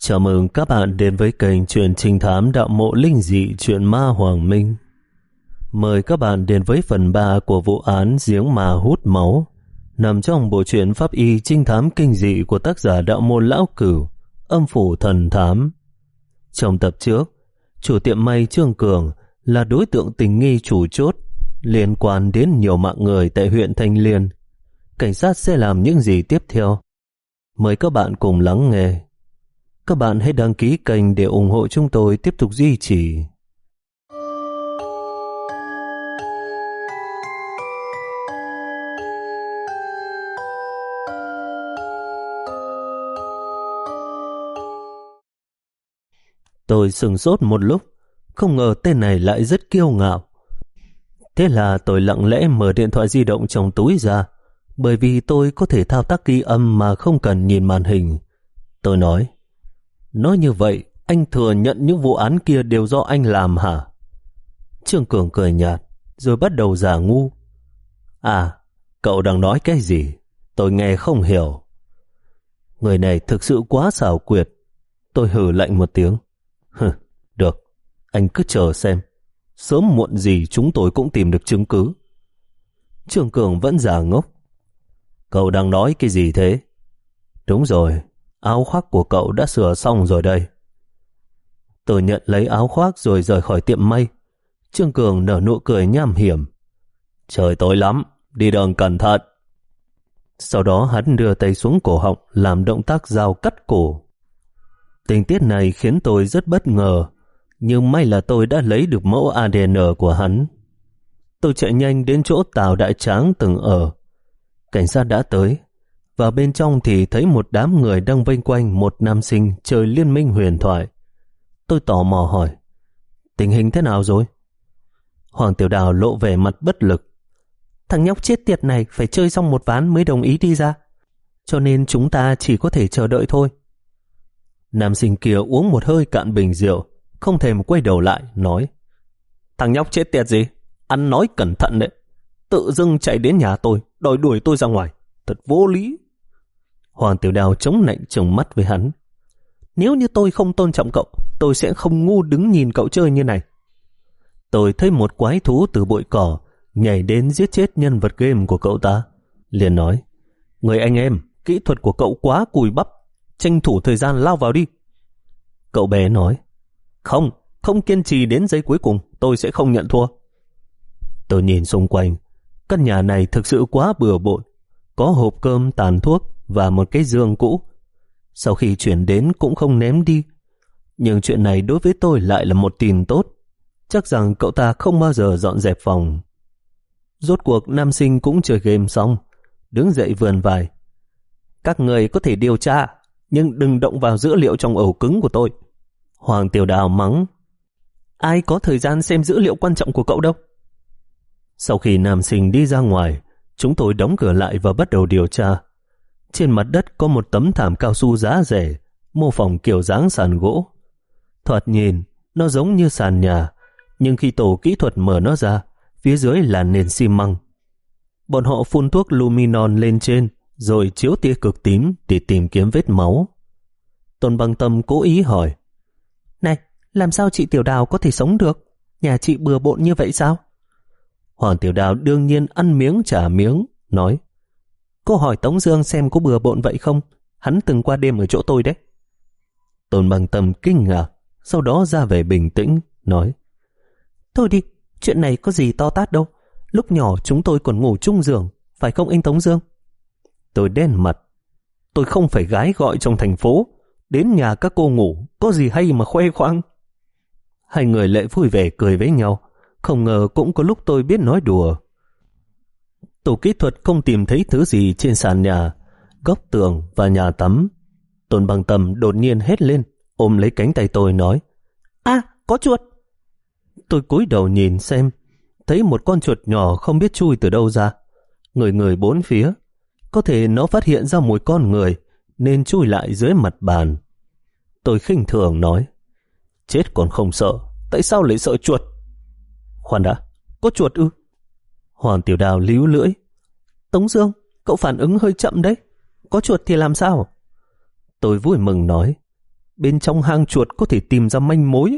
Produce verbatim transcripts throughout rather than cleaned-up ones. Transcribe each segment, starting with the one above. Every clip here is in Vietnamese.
Chào mừng các bạn đến với kênh truyện trinh thám đạo mộ linh dị truyện ma Hoàng Minh. Mời các bạn đến với phần ba của vụ án giếng ma hút máu, nằm trong bộ truyện pháp y trinh thám kinh dị của tác giả đạo môn lão cửu, âm phủ thần thám. Trong tập trước, chủ tiệm may Trương Cường là đối tượng tình nghi chủ chốt liên quan đến nhiều mạng người tại huyện Thanh Liên. Cảnh sát sẽ làm những gì tiếp theo? Mời các bạn cùng lắng nghe. Các bạn hãy đăng ký kênh để ủng hộ chúng tôi tiếp tục duy trì. Tôi sửng sốt một lúc, không ngờ tên này lại rất kiêu ngạo. Thế là tôi lặng lẽ mở điện thoại di động trong túi ra, bởi vì tôi có thể thao tác ghi âm mà không cần nhìn màn hình. Tôi nói, nói như vậy, anh thừa nhận những vụ án kia đều do anh làm hả? Trương Cường cười nhạt, rồi bắt đầu giả ngu. À, cậu đang nói cái gì? Tôi nghe không hiểu. Người này thực sự quá xảo quyệt. Tôi hừ lạnh một tiếng. Hừ, được, anh cứ chờ xem. Sớm muộn gì chúng tôi cũng tìm được chứng cứ. Trương Cường vẫn giả ngốc. Cậu đang nói cái gì thế? Đúng rồi, áo khoác của cậu đã sửa xong rồi đây. Tôi nhận lấy áo khoác rồi rời khỏi tiệm may. Trương Cường nở nụ cười nham hiểm. Trời tối lắm, đi đường cẩn thận. Sau đó hắn đưa tay xuống cổ họng làm động tác dao cắt cổ. Tình tiết này khiến tôi rất bất ngờ, nhưng may là tôi đã lấy được mẫu a đê en của hắn. Tôi chạy nhanh đến chỗ Tào Đại Tráng từng ở. Cảnh sát đã tới. Vào bên trong thì thấy một đám người đang vây quanh một nam sinh chơi liên minh huyền thoại. Tôi tò mò hỏi, tình hình thế nào rồi? Hoàng Tiểu Đào lộ vẻ mặt bất lực. Thằng nhóc chết tiệt này phải chơi xong một ván mới đồng ý đi ra, cho nên chúng ta chỉ có thể chờ đợi thôi. Nam sinh kia uống một hơi cạn bình rượu, không thèm quay đầu lại, nói, thằng nhóc chết tiệt gì? Ăn nói cẩn thận đấy. Tự dưng chạy đến nhà tôi, đòi đuổi tôi ra ngoài. Thật vô lý. Hoàng Tiểu Đào chống nạnh trừng mắt với hắn. Nếu như tôi không tôn trọng cậu, tôi sẽ không ngu đứng nhìn cậu chơi như này. Tôi thấy một quái thú từ bụi cỏ nhảy đến giết chết nhân vật game của cậu ta. Liền nói, người anh em, kỹ thuật của cậu quá cùi bắp, tranh thủ thời gian lao vào đi. Cậu bé nói, không, không kiên trì đến giây cuối cùng, tôi sẽ không nhận thua. Tôi nhìn xung quanh, căn nhà này thực sự quá bừa bộn. Có hộp cơm, tàn thuốc và một cái giường cũ. Sau khi chuyển đến cũng không ném đi. Nhưng chuyện này đối với tôi lại là một tin tốt. Chắc rằng cậu ta không bao giờ dọn dẹp phòng. Rốt cuộc nam sinh cũng chơi game xong, đứng dậy vườn vài. Các người có thể điều tra, nhưng đừng động vào dữ liệu trong ổ cứng của tôi. Hoàng Tiểu Đào mắng, ai có thời gian xem dữ liệu quan trọng của cậu đâu. Sau khi nam sinh đi ra ngoài, chúng tôi đóng cửa lại và bắt đầu điều tra. Trên mặt đất có một tấm thảm cao su giá rẻ, mô phỏng kiểu dáng sàn gỗ. Thoạt nhìn, nó giống như sàn nhà, nhưng khi tổ kỹ thuật mở nó ra, phía dưới là nền xi măng. Bọn họ phun thuốc luminon lên trên, rồi chiếu tia cực tím để tìm kiếm vết máu. Tôn Băng Tâm cố ý hỏi, này, làm sao chị Tiểu Đào có thể sống được? Nhà chị bừa bộn như vậy sao? Hoàng Tiểu Đào đương nhiên ăn miếng trả miếng, nói, cô hỏi Tống Dương xem có bừa bộn vậy không? Hắn từng qua đêm ở chỗ tôi đấy. Tôn Băng Tâm kinh ngạc, sau đó ra vẻ bình tĩnh, nói, thôi đi, chuyện này có gì to tát đâu. Lúc nhỏ chúng tôi còn ngủ chung giường, phải không anh Tống Dương? Tôi đen mặt, tôi không phải gái gọi trong thành phố, đến nhà các cô ngủ, có gì hay mà khoe khoang. Hai người lại vui vẻ cười với nhau. Không ngờ cũng có lúc tôi biết nói đùa. Tổ kỹ thuật không tìm thấy thứ gì trên sàn nhà, góc tường và nhà tắm. Tôn Băng Tâm đột nhiên hét lên, ôm lấy cánh tay tôi nói, à, có chuột. Tôi cúi đầu nhìn xem, thấy một con chuột nhỏ không biết chui từ đâu ra. Người người bốn phía, có thể nó phát hiện ra mùi con người nên chui lại dưới mặt bàn. Tôi khinh thường nói, chết còn không sợ, tại sao lại sợ chuột? Khoan đã, có chuột ư? Hoàng Tiểu Đào líu lưỡi. Tống Dương, cậu phản ứng hơi chậm đấy. Có chuột thì làm sao? Tôi vui mừng nói, bên trong hang chuột có thể tìm ra manh mối.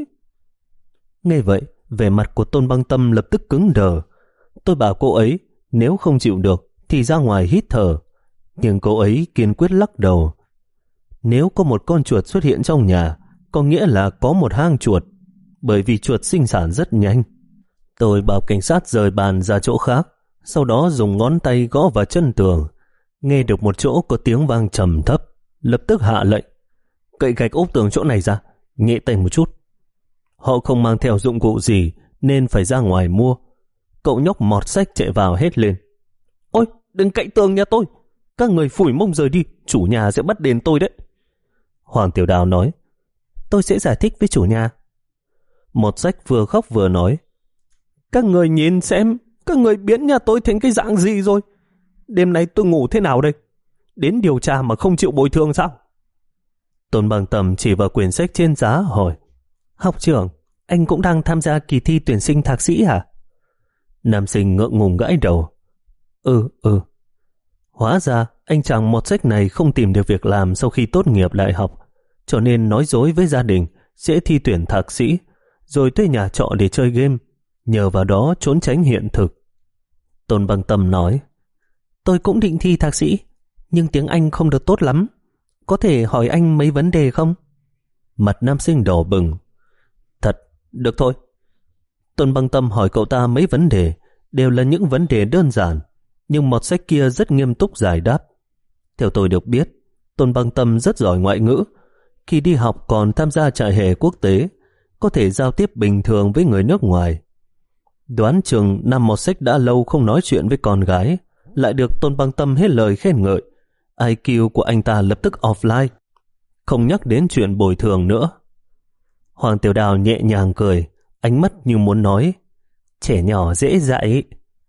Nghe vậy, vẻ mặt của Tôn Băng Tâm lập tức cứng đờ. Tôi bảo cô ấy nếu không chịu được thì ra ngoài hít thở, nhưng cô ấy kiên quyết lắc đầu. Nếu có một con chuột xuất hiện trong nhà, có nghĩa là có một hang chuột, bởi vì chuột sinh sản rất nhanh. Tôi bảo cảnh sát rời bàn ra chỗ khác, sau đó dùng ngón tay gõ vào chân tường. Nghe được một chỗ có tiếng vang trầm thấp, lập tức hạ lệnh: cậy gạch ốp tường chỗ này ra, nhẹ tay một chút. Họ không mang theo dụng cụ gì nên phải ra ngoài mua. Cậu nhóc mọt sách chạy vào hét lên: ôi, đừng cậy tường nhà tôi, các người phủi mông rời đi, chủ nhà sẽ bắt đền tôi đấy. Hoàng Tiểu Đào nói: tôi sẽ giải thích với chủ nhà. Mọt sách vừa khóc vừa nói: các người nhìn xem, các người biến nhà tôi thành cái dạng gì rồi. Đêm nay tôi ngủ thế nào đây? Đến điều tra mà không chịu bồi thường sao? Tôn Bằng Tầm chỉ vào quyển sách trên giá hỏi: học trưởng, anh cũng đang tham gia kỳ thi tuyển sinh thạc sĩ hả? Nam sinh ngượng ngùng gãi đầu: Ừ, ừ. Hóa ra anh chàng mọt sách này không tìm được việc làm sau khi tốt nghiệp đại học, cho nên nói dối với gia đình sẽ thi tuyển thạc sĩ, rồi thuê nhà trọ để chơi game, nhờ vào đó trốn tránh hiện thực. Tôn Bằng Tâm nói: tôi cũng định thi thạc sĩ, nhưng tiếng Anh không được tốt lắm. Có thể hỏi anh mấy vấn đề không? Mặt nam sinh đỏ bừng. Thật, được thôi. Tôn Bằng Tâm hỏi cậu ta mấy vấn đề, đều là những vấn đề đơn giản, nhưng mọt sách kia rất nghiêm túc giải đáp. Theo tôi được biết, Tôn Bằng Tâm rất giỏi ngoại ngữ, khi đi học còn tham gia trại hè quốc tế, có thể giao tiếp bình thường với người nước ngoài. Đoán chừng nam mọt sách đã lâu không nói chuyện với con gái, lại được Tôn Bằng Tâm hết lời khen ngợi, i kiu của anh ta lập tức offline, không nhắc đến chuyện bồi thường nữa. Hoàng Tiểu Đào nhẹ nhàng cười, ánh mắt như muốn nói: trẻ nhỏ dễ dạy.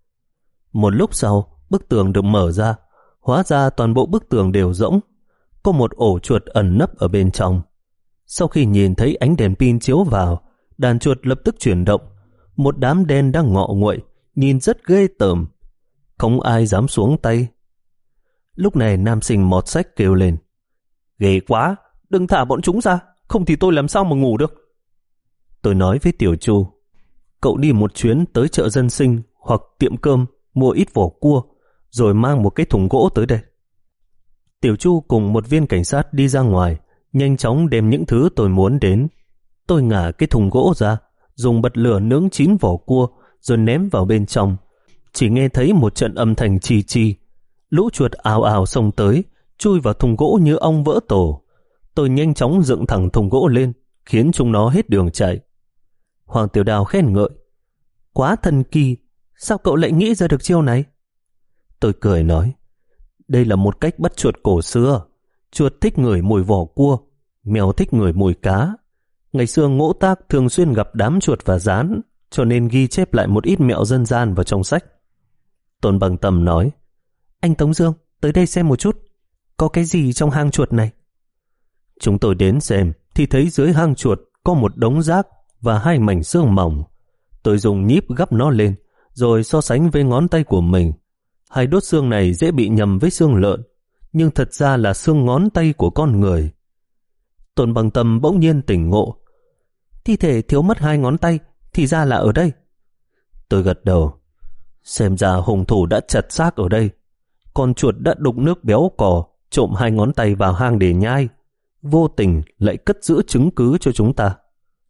Một lúc sau, bức tường được mở ra, hóa ra toàn bộ bức tường đều rỗng, có một ổ chuột ẩn nấp ở bên trong. Sau khi nhìn thấy ánh đèn pin chiếu vào, đàn chuột lập tức chuyển động, một đám đen đang ngọ nguậy, nhìn rất ghê tởm. Không ai dám xuống tay. Lúc này nam sinh mọt sách kêu lên: ghê quá, đừng thả bọn chúng ra, không thì tôi làm sao mà ngủ được. Tôi nói với Tiểu Chu: cậu đi một chuyến tới chợ dân sinh hoặc tiệm cơm, mua ít vỏ cua, rồi mang một cái thùng gỗ tới đây. Tiểu Chu cùng một viên cảnh sát đi ra ngoài, nhanh chóng đem những thứ tôi muốn đến. Tôi ngả cái thùng gỗ ra, dùng bật lửa nướng chín vỏ cua, rồi ném vào bên trong. Chỉ nghe thấy một trận âm thanh chi chi. Lũ chuột ào ào xông tới, chui vào thùng gỗ như ong vỡ tổ. Tôi nhanh chóng dựng thẳng thùng gỗ lên, khiến chúng nó hết đường chạy. Hoàng Tiểu Đào khen ngợi: quá thần kỳ, sao cậu lại nghĩ ra được chiêu này? Tôi cười nói: đây là một cách bắt chuột cổ xưa. Chuột thích ngửi mùi vỏ cua, mèo thích ngửi mùi cá. Ngày xưa Ngỗ Tác thường xuyên gặp đám chuột và gián, cho nên ghi chép lại một ít mẹo dân gian vào trong sách. Tôn Bằng Tầm nói: anh Tống Dương, tới đây xem một chút, có cái gì trong hang chuột này? Chúng tôi đến xem thì thấy dưới hang chuột có một đống rác và hai mảnh xương mỏng. Tôi dùng nhíp gắp nó lên, rồi so sánh với ngón tay của mình. Hai đốt xương này dễ bị nhầm với xương lợn, nhưng thật ra là xương ngón tay của con người. Tôn Bằng Tâm bỗng nhiên tỉnh ngộ: thi thể thiếu mất hai ngón tay, thì ra là ở đây. Tôi gật đầu: xem ra hung thủ đã chặt xác ở đây. Con chuột đã đục nước béo cò, trộm hai ngón tay vào hang để nhai, vô tình lại cất giữ chứng cứ cho chúng ta.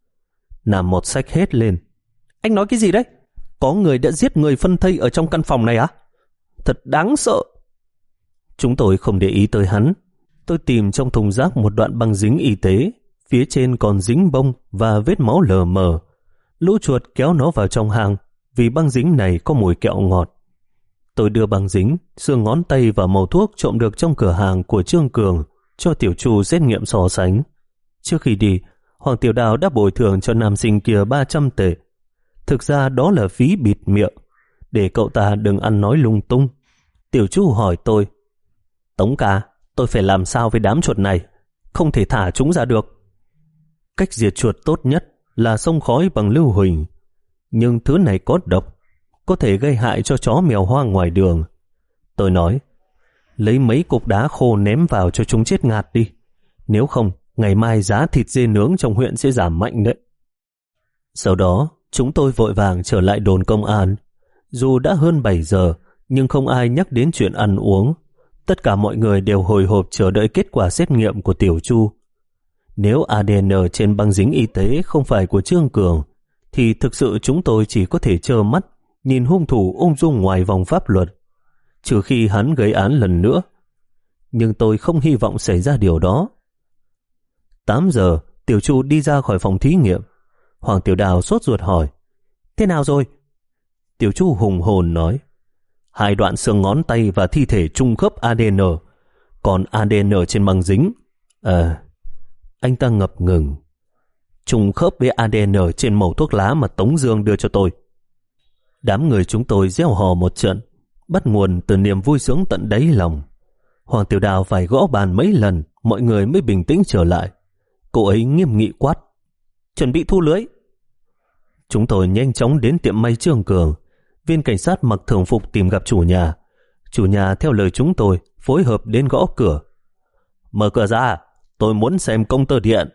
Nam một sách hét lên: anh nói cái gì đấy? Có người đã giết người phân thây ở trong căn phòng này á? Thật đáng sợ. Chúng tôi không để ý tới hắn. Tôi tìm trong thùng rác một đoạn băng dính y tế, phía trên còn dính bông và vết máu lờ mờ. Lũ chuột kéo nó vào trong hang vì băng dính này có mùi kẹo ngọt. Tôi đưa băng dính, xương ngón tay và màu thuốc trộm được trong cửa hàng của Trương Cường cho Tiểu Chu xét nghiệm so sánh. Trước khi đi, Hoàng Tiểu Đào đã bồi thường cho nam sinh kia ba trăm tệ. Thực ra đó là phí bịt miệng, để cậu ta đừng ăn nói lung tung. Tiểu Chu hỏi tôi: Tống ca, tôi phải làm sao với đám chuột này? Không thể thả chúng ra được. Cách diệt chuột tốt nhất là xông khói bằng lưu huỳnh. Nhưng thứ này có độc, có thể gây hại cho chó mèo hoang ngoài đường. Tôi nói: lấy mấy cục đá khô ném vào cho chúng chết ngạt đi. Nếu không, ngày mai giá thịt dê nướng trong huyện sẽ giảm mạnh đấy. Sau đó, chúng tôi vội vàng trở lại đồn công an. Dù đã hơn bảy giờ, nhưng không ai nhắc đến chuyện ăn uống. Tất cả mọi người đều hồi hộp chờ đợi kết quả xét nghiệm của Tiểu Chu. Nếu a đê en trên băng dính y tế không phải của Trương Cường, thì thực sự chúng tôi chỉ có thể trơ mắt nhìn hung thủ ung dung ngoài vòng pháp luật, trừ khi hắn gây án lần nữa. Nhưng tôi không hy vọng xảy ra điều đó. tám giờ, Tiểu Chu đi ra khỏi phòng thí nghiệm. Hoàng Tiểu Đào sốt ruột hỏi, thế nào rồi? Tiểu Chu hùng hồn nói, hai đoạn xương ngón tay và thi thể trung khớp a đê en, còn a đê en trên băng dính. À, anh ta ngập ngừng. Trùng khớp với a đê en trên mẩu thuốc lá mà Tống Dương đưa cho tôi. Đám người chúng tôi reo hò một trận, bắt nguồn từ niềm vui sướng tận đáy lòng. Hoàng Tiểu Đào phải gõ bàn mấy lần, mọi người mới bình tĩnh trở lại. Cô ấy nghiêm nghị quát, chuẩn bị thu lưới. Chúng tôi nhanh chóng đến tiệm may Trương Cường. Viên cảnh sát mặc thường phục tìm gặp chủ nhà. Chủ nhà theo lời chúng tôi phối hợp đến gõ cửa. Mở cửa ra, tôi muốn xem công tơ điện.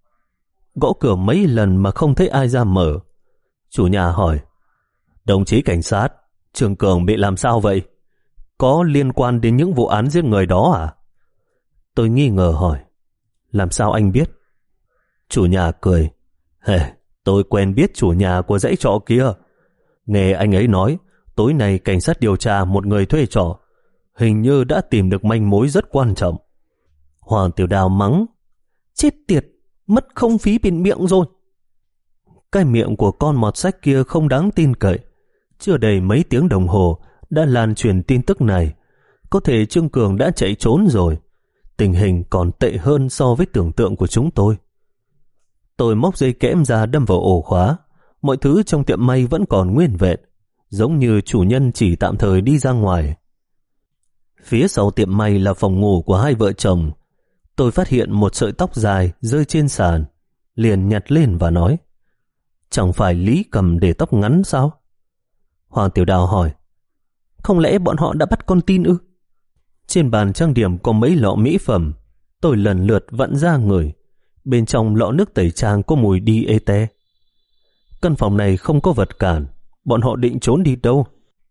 Gõ cửa mấy lần mà không thấy ai ra mở. Chủ nhà hỏi, đồng chí cảnh sát, Trương Cường bị làm sao vậy? Có liên quan đến những vụ án giết người đó à? Tôi nghi ngờ hỏi, làm sao anh biết? Chủ nhà cười, hề, tôi quen biết chủ nhà của dãy trọ kia. Nghe anh ấy nói, tối nay cảnh sát điều tra một người thuê trọ, hình như đã tìm được manh mối rất quan trọng. Hoàng Tiểu Đào mắng, chết tiệt, mất không phí bên miệng rồi. Cái miệng của con mọt sách kia không đáng tin cậy. Chưa đầy mấy tiếng đồng hồ đã lan truyền tin tức này. Có thể Trương Cường đã chạy trốn rồi. Tình hình còn tệ hơn so với tưởng tượng của chúng tôi. Tôi móc dây kẽm ra đâm vào ổ khóa. Mọi thứ trong tiệm may vẫn còn nguyên vẹn, giống như chủ nhân chỉ tạm thời đi ra ngoài. Phía sau tiệm may là phòng ngủ của hai vợ chồng. Tôi phát hiện một sợi tóc dài rơi trên sàn, liền nhặt lên và nói, chẳng phải Lý Cầm để tóc ngắn sao? Hoàng Tiểu Đào hỏi, không lẽ bọn họ đã bắt con tin ư? Trên bàn trang điểm có mấy lọ mỹ phẩm. Tôi lần lượt vặn ra người. Bên trong lọ nước tẩy trang có mùi đi ê te. Căn phòng này không có vật cản. Bọn họ định trốn đi đâu?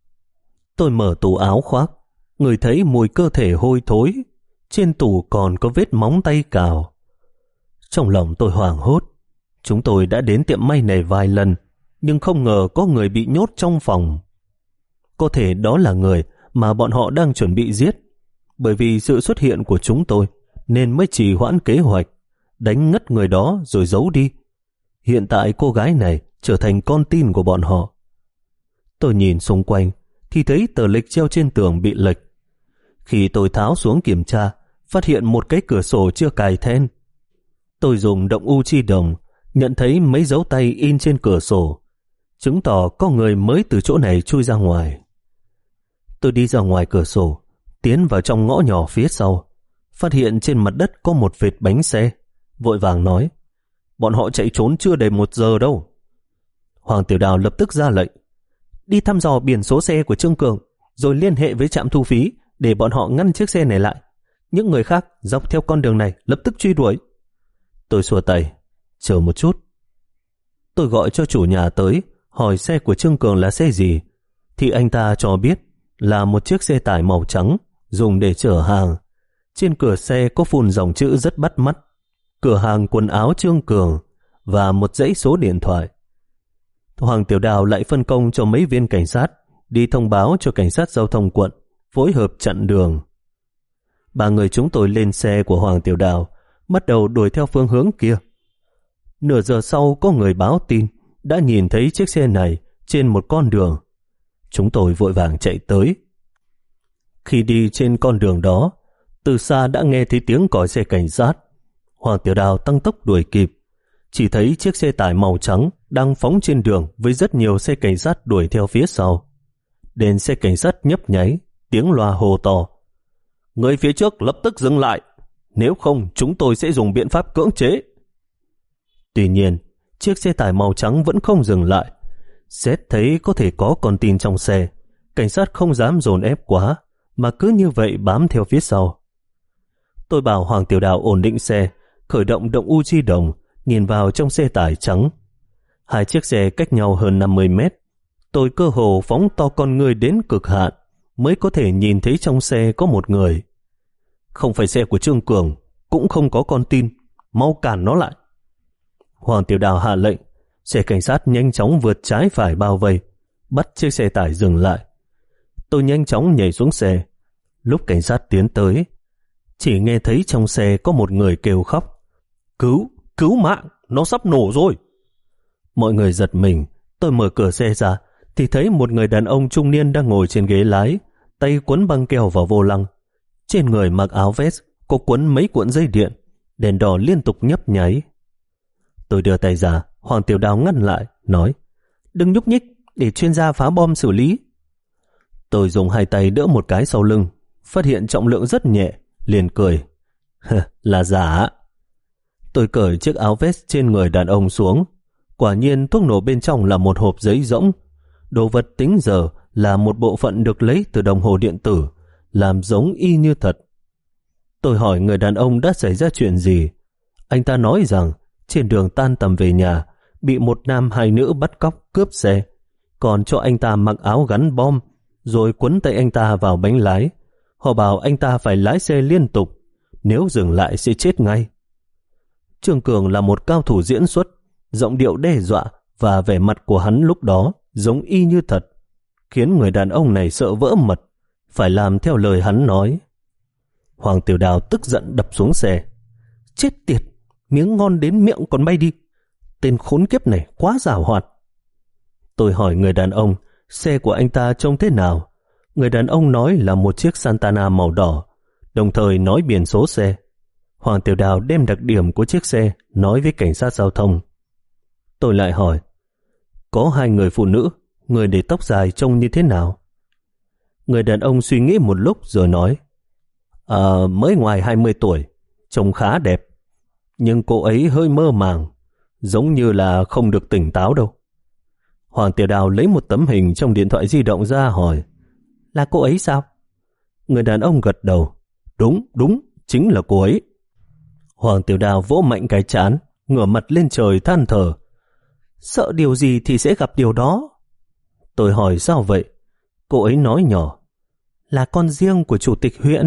Tôi mở tủ áo khoác, ngửi thấy mùi cơ thể hôi thối. Trên tủ còn có vết móng tay cào. Trong lòng tôi hoảng hốt. Chúng tôi đã đến tiệm may này vài lần, nhưng không ngờ có người bị nhốt trong phòng. Có thể đó là người mà bọn họ đang chuẩn bị giết. Bởi vì sự xuất hiện của chúng tôi nên mới trì hoãn kế hoạch, đánh ngất người đó rồi giấu đi. Hiện tại cô gái này trở thành con tin của bọn họ. Tôi nhìn xung quanh thì thấy tờ lịch treo trên tường bị lệch. Khi tôi tháo xuống kiểm tra, phát hiện một cái cửa sổ chưa cài then. Tôi dùng động u chi đồng, nhận thấy mấy dấu tay in trên cửa sổ, chứng tỏ có người mới từ chỗ này chui ra ngoài. Tôi đi ra ngoài cửa sổ, tiến vào trong ngõ nhỏ phía sau, phát hiện trên mặt đất có một vệt bánh xe, vội vàng nói, bọn họ chạy trốn chưa đầy một giờ đâu. Hoàng Tiểu Đào lập tức ra lệnh, đi thăm dò biển số xe của Trương Cường, rồi liên hệ với trạm thu phí để bọn họ ngăn chiếc xe này lại. Những người khác dọc theo con đường này lập tức truy đuổi. Tôi xua tay, chờ một chút. Tôi gọi cho chủ nhà tới, hỏi xe của Trương Cường là xe gì, thì anh ta cho biết là một chiếc xe tải màu trắng dùng để chở hàng. Trên cửa xe có phun dòng chữ rất bắt mắt, cửa hàng quần áo Trương Cường, và một dãy số điện thoại. Hoàng Tiểu Đào lại phân công cho mấy viên cảnh sát đi thông báo cho cảnh sát giao thông quận, phối hợp chặn đường. Ba người chúng tôi lên xe của Hoàng Tiểu Đào, bắt đầu đuổi theo phương hướng kia. Nửa giờ sau có người báo tin đã nhìn thấy chiếc xe này trên một con đường. Chúng tôi vội vàng chạy tới. Khi đi trên con đường đó, từ xa đã nghe thấy tiếng còi xe cảnh sát. Hoàng Tiểu Đào tăng tốc đuổi kịp, chỉ thấy chiếc xe tải màu trắng đang phóng trên đường với rất nhiều xe cảnh sát đuổi theo phía sau. Đèn xe cảnh sát nhấp nháy, tiếng loa hô to, người phía trước lập tức dừng lại, nếu không chúng tôi sẽ dùng biện pháp cưỡng chế. Tuy nhiên, chiếc xe tải màu trắng vẫn không dừng lại. Xét thấy có thể có con tin trong xe, cảnh sát không dám dồn ép quá, mà cứ như vậy bám theo phía sau. Tôi bảo Hoàng Tiểu Đào ổn định xe, khởi động động u chi đồng, nhìn vào trong xe tải trắng. Hai chiếc xe cách nhau hơn năm mươi mét. Tôi cơ hồ phóng to con người đến cực hạn mới có thể nhìn thấy trong xe có một người. Không phải xe của Trương Cường, cũng không có con tin, mau cản nó lại. Hoàng Tiểu Đào hạ lệnh, xe cảnh sát nhanh chóng vượt trái phải bao vây, bắt chiếc xe tải dừng lại. Tôi nhanh chóng nhảy xuống xe. Lúc cảnh sát tiến tới, chỉ nghe thấy trong xe có một người kêu khóc. Cứu, cứu mạng, nó sắp nổ rồi. Mọi người giật mình. Tôi mở cửa xe ra thì thấy một người đàn ông trung niên đang ngồi trên ghế lái, tay quấn băng keo vào vô lăng. Trên người mặc áo vest, có quấn mấy cuộn dây điện, đèn đỏ liên tục nhấp nháy. Tôi đưa tay ra, Hoàng Tiểu Đào ngăn lại, nói: đừng nhúc nhích, để chuyên gia phá bom xử lý. Tôi dùng hai tay đỡ một cái sau lưng, phát hiện trọng lượng rất nhẹ, liền cười: là giả. Tôi cởi chiếc áo vest trên người đàn ông xuống. Quả nhiên thuốc nổ bên trong là một hộp giấy rỗng. Đồ vật tính giờ là một bộ phận được lấy từ đồng hồ điện tử, làm giống y như thật. Tôi hỏi người đàn ông đã xảy ra chuyện gì. Anh ta nói rằng trên đường tan tầm về nhà, bị một nam hai nữ bắt cóc cướp xe, còn cho anh ta mặc áo gắn bom, rồi quấn tay anh ta vào bánh lái. Họ bảo anh ta phải lái xe liên tục, nếu dừng lại sẽ chết ngay. Trương Cường là một cao thủ diễn xuất, giọng điệu đe dọa và vẻ mặt của hắn lúc đó giống y như thật, khiến người đàn ông này sợ vỡ mật, phải làm theo lời hắn nói. Hoàng Tiểu Đào tức giận đập xuống xe. Chết tiệt, miếng ngon đến miệng còn bay đi. Tên khốn kiếp này quá giàu hoạt. Tôi hỏi người đàn ông xe của anh ta trông thế nào. Người đàn ông nói là một chiếc Santana màu đỏ, đồng thời nói biển số xe. Hoàng Tiểu Đào đem đặc điểm của chiếc xe nói với cảnh sát giao thông. Tôi lại hỏi: có hai người phụ nữ, người để tóc dài trông như thế nào? Người đàn ông suy nghĩ một lúc rồi nói: À, mới ngoài hai mươi tuổi, trông khá đẹp, nhưng cô ấy hơi mơ màng, giống như là không được tỉnh táo đâu. Hoàng Tiểu Đào lấy một tấm hình trong điện thoại di động ra hỏi: là cô ấy sao? Người đàn ông gật đầu: Đúng, đúng, chính là cô ấy. Hoàng Tiểu Đào vỗ mạnh cái trán, ngửa mặt lên trời than thở: Sợ điều gì thì sẽ gặp điều đó. Tôi hỏi sao vậy? Cô ấy nói nhỏ: Là con riêng của chủ tịch huyện.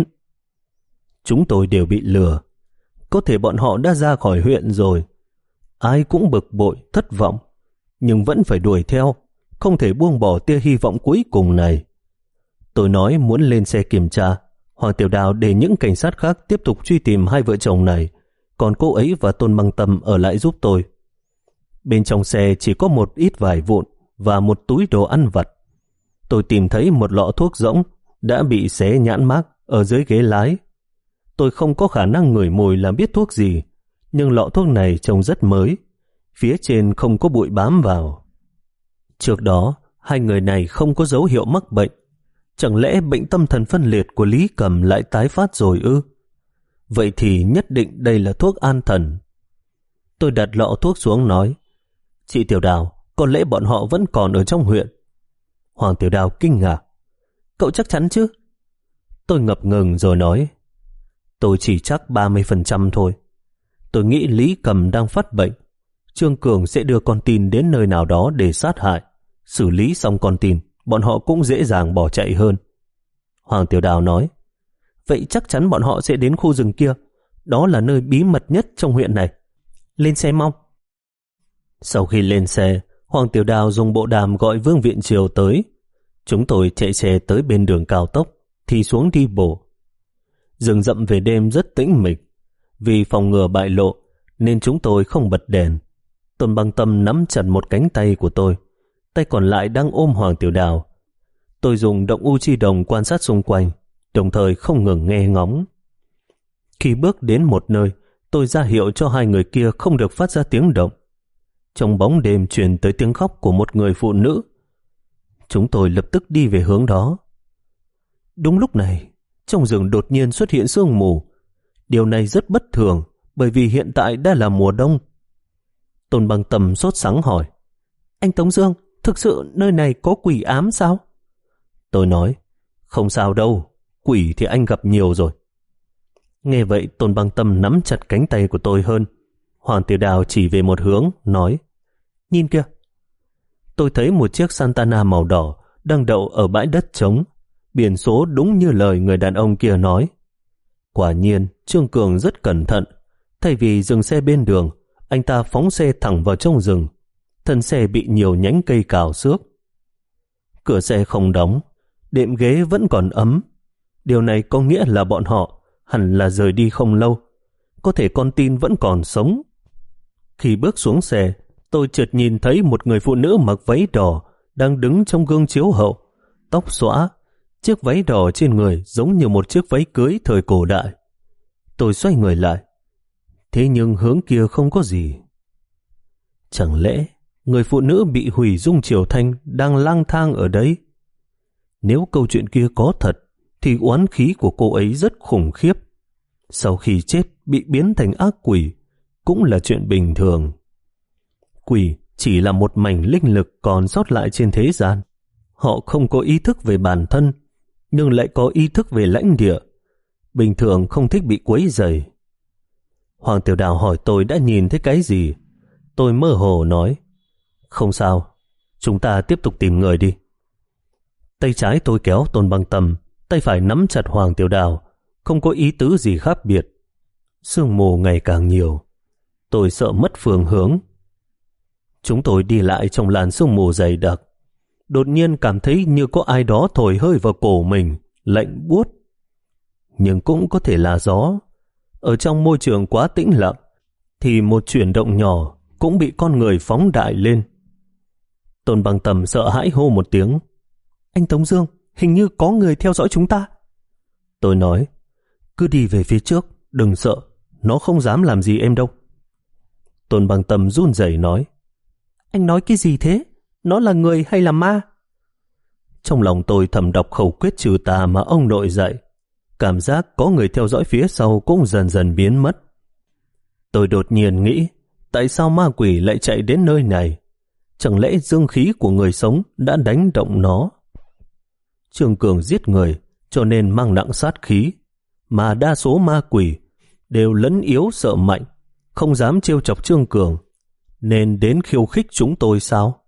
Chúng tôi đều bị lừa. Có thể bọn họ đã ra khỏi huyện rồi. Ai cũng bực bội, thất vọng, nhưng vẫn phải đuổi theo, không thể buông bỏ tia hy vọng cuối cùng này. Tôi nói muốn lên xe kiểm tra. Hoàng Tiểu Đào để những cảnh sát khác tiếp tục truy tìm hai vợ chồng này, còn cô ấy và Tôn Băng Tâm ở lại giúp tôi. Bên trong xe chỉ có một ít vải vụn và một túi đồ ăn vặt. Tôi tìm thấy một lọ thuốc rỗng đã bị xé nhãn mác ở dưới ghế lái. Tôi không có khả năng ngửi mùi làm biết thuốc gì, nhưng lọ thuốc này trông rất mới, phía trên không có bụi bám vào. Trước đó, hai người này không có dấu hiệu mắc bệnh. Chẳng lẽ bệnh tâm thần phân liệt của Lý Cầm lại tái phát rồi ư? Vậy thì nhất định đây là thuốc an thần. Tôi đặt lọ thuốc xuống nói: Chị Tiểu Đào, có lẽ bọn họ vẫn còn ở trong huyện. Hoàng Tiểu Đào kinh ngạc: Cậu chắc chắn chứ? Tôi ngập ngừng rồi nói: Tôi chỉ chắc ba mươi phần trăm thôi. Tôi nghĩ Lý Cầm đang phát bệnh. Trương Cường sẽ đưa con tin đến nơi nào đó để sát hại. Xử lý xong con tin, bọn họ cũng dễ dàng bỏ chạy hơn. Hoàng Tiểu Đào nói: Vậy chắc chắn bọn họ sẽ đến khu rừng kia. Đó là nơi bí mật nhất trong huyện này. Lên xe mau. Sau khi lên xe, Hoàng Tiểu Đào dùng bộ đàm gọi Vương Viện Triều tới. Chúng tôi chạy xe tới bên đường cao tốc thì xuống đi bộ. Rừng rậm về đêm rất tĩnh mịch. Vì phòng ngừa bại lộ nên chúng tôi không bật đèn. Tôn Băng Tâm nắm chặt một cánh tay của tôi, tay còn lại đang ôm Hoàng Tiểu Đào. Tôi dùng động u chi đồng quan sát xung quanh, đồng thời không ngừng nghe ngóng. Khi bước đến một nơi, tôi ra hiệu cho hai người kia không được phát ra tiếng động. Trong bóng đêm truyền tới tiếng khóc của một người phụ nữ. Chúng tôi lập tức đi về hướng đó. Đúng lúc này, trong rừng đột nhiên xuất hiện sương mù. Điều này rất bất thường, bởi vì hiện tại đã là mùa đông. Tôn Băng Tâm sốt sắng hỏi: Anh Tống Dương, thực sự nơi này có quỷ ám sao? Tôi nói: Không sao đâu, quỷ thì anh gặp nhiều rồi. Nghe vậy Tôn Băng Tâm nắm chặt cánh tay của tôi hơn. Hoàng Tiểu Đào chỉ về một hướng, nói: Nhìn kìa. Tôi thấy một chiếc Santana màu đỏ đang đậu ở bãi đất trống. Biển số đúng như lời người đàn ông kia nói. Quả nhiên, Trương Cường rất cẩn thận. Thay vì dừng xe bên đường, anh ta phóng xe thẳng vào trong rừng. Thân xe bị nhiều nhánh cây cào xước. Cửa xe không đóng, đệm ghế vẫn còn ấm. Điều này có nghĩa là bọn họ hẳn là rời đi không lâu. Có thể con tin vẫn còn sống. Khi bước xuống xe, tôi chợt nhìn thấy một người phụ nữ mặc váy đỏ đang đứng trong gương chiếu hậu, tóc xõa. Chiếc váy đỏ trên người giống như một chiếc váy cưới thời cổ đại. Tôi xoay người lại. Thế nhưng hướng kia không có gì. Chẳng lẽ người phụ nữ bị hủy dung triều thanh đang lang thang ở đấy? Nếu câu chuyện kia có thật, thì oán khí của cô ấy rất khủng khiếp. Sau khi chết bị biến thành ác quỷ cũng là chuyện bình thường. Quỷ chỉ là một mảnh linh lực còn sót lại trên thế gian. Họ không có ý thức về bản thân, nhưng lại có ý thức về lãnh địa. Bình thường không thích bị quấy rầy. Hoàng Tiểu Đào hỏi tôi đã nhìn thấy cái gì. Tôi mơ hồ nói: Không sao, chúng ta tiếp tục tìm người đi. Tay trái tôi kéo Tôn Băng Tâm, tay phải nắm chặt Hoàng Tiểu Đào, không có ý tứ gì khác biệt. Sương mù ngày càng nhiều. Tôi sợ mất phương hướng. Chúng tôi đi lại trong làn sương mù dày đặc. Đột nhiên cảm thấy như có ai đó thổi hơi vào cổ mình, lạnh buốt. Nhưng cũng có thể là gió. Ở trong môi trường quá tĩnh lặng, thì một chuyển động nhỏ cũng bị con người phóng đại lên. Tôn Băng Tâm sợ hãi hô một tiếng: Anh Tống Dương, hình như có người theo dõi chúng ta. Tôi nói: Cứ đi về phía trước, đừng sợ, nó không dám làm gì em đâu. Tôn Băng Tâm run rẩy nói: Anh nói cái gì thế? Nó là người hay là ma? Trong lòng tôi thầm đọc khẩu quyết trừ tà mà ông nội dạy. Cảm giác có người theo dõi phía sau cũng dần dần biến mất. Tôi đột nhiên nghĩ, tại sao ma quỷ lại chạy đến nơi này? Chẳng lẽ dương khí của người sống đã đánh động nó? Trương Cường giết người, cho nên mang nặng sát khí. Mà đa số ma quỷ đều lấn yếu sợ mạnh, không dám trêu chọc Trương Cường, nên đến khiêu khích chúng tôi sao?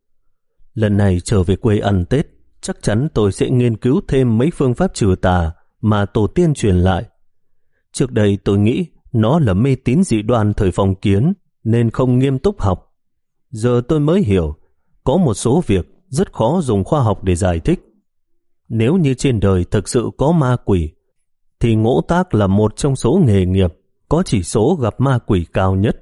Lần này trở về quê ăn Tết, chắc chắn tôi sẽ nghiên cứu thêm mấy phương pháp trừ tà mà tổ tiên truyền lại. Trước đây tôi nghĩ nó là mê tín dị đoan thời phong kiến nên không nghiêm túc học. Giờ tôi mới hiểu, có một số việc rất khó dùng khoa học để giải thích. Nếu như trên đời thực sự có ma quỷ, thì ngỗ tác là một trong số nghề nghiệp có chỉ số gặp ma quỷ cao nhất.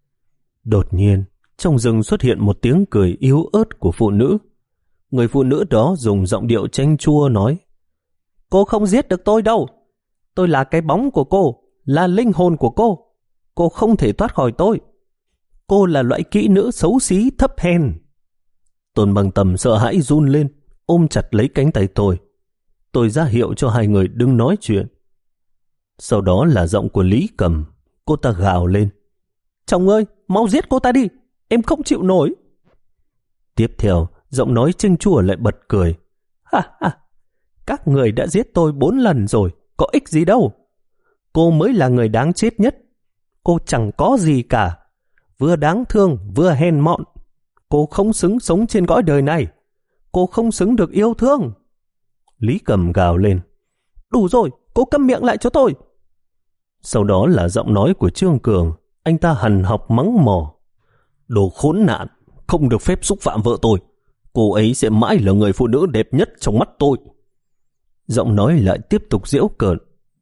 Đột nhiên, trong rừng xuất hiện một tiếng cười yếu ớt của phụ nữ. Người phụ nữ đó dùng giọng điệu chanh chua nói: Cô không giết được tôi đâu. Tôi là cái bóng của cô, là linh hồn của cô. Cô không thể thoát khỏi tôi. Cô là loại kỹ nữ xấu xí thấp hèn. Tôn Băng Tâm sợ hãi run lên, ôm chặt lấy cánh tay tôi. Tôi ra hiệu cho hai người đừng nói chuyện. Sau đó là giọng của Lý Cầm. Cô ta gào lên: Chồng ơi, mau giết cô ta đi, em không chịu nổi. Tiếp theo, giọng nói chênh chua lại bật cười: Ha ha, các người đã giết tôi bốn lần rồi, có ích gì đâu. Cô mới là người đáng chết nhất. Cô chẳng có gì cả, vừa đáng thương vừa hèn mọn. Cô không xứng sống trên cõi đời này. Cô không xứng được yêu thương. Lý Cầm gào lên: Đủ rồi, cô câm miệng lại cho tôi. Sau đó là giọng nói của Trương Cường. Anh ta hằn học mắng mỏ: Đồ khốn nạn, không được phép xúc phạm vợ tôi. Cô ấy sẽ mãi là người phụ nữ đẹp nhất trong mắt tôi. Giọng nói lại tiếp tục giễu cợt: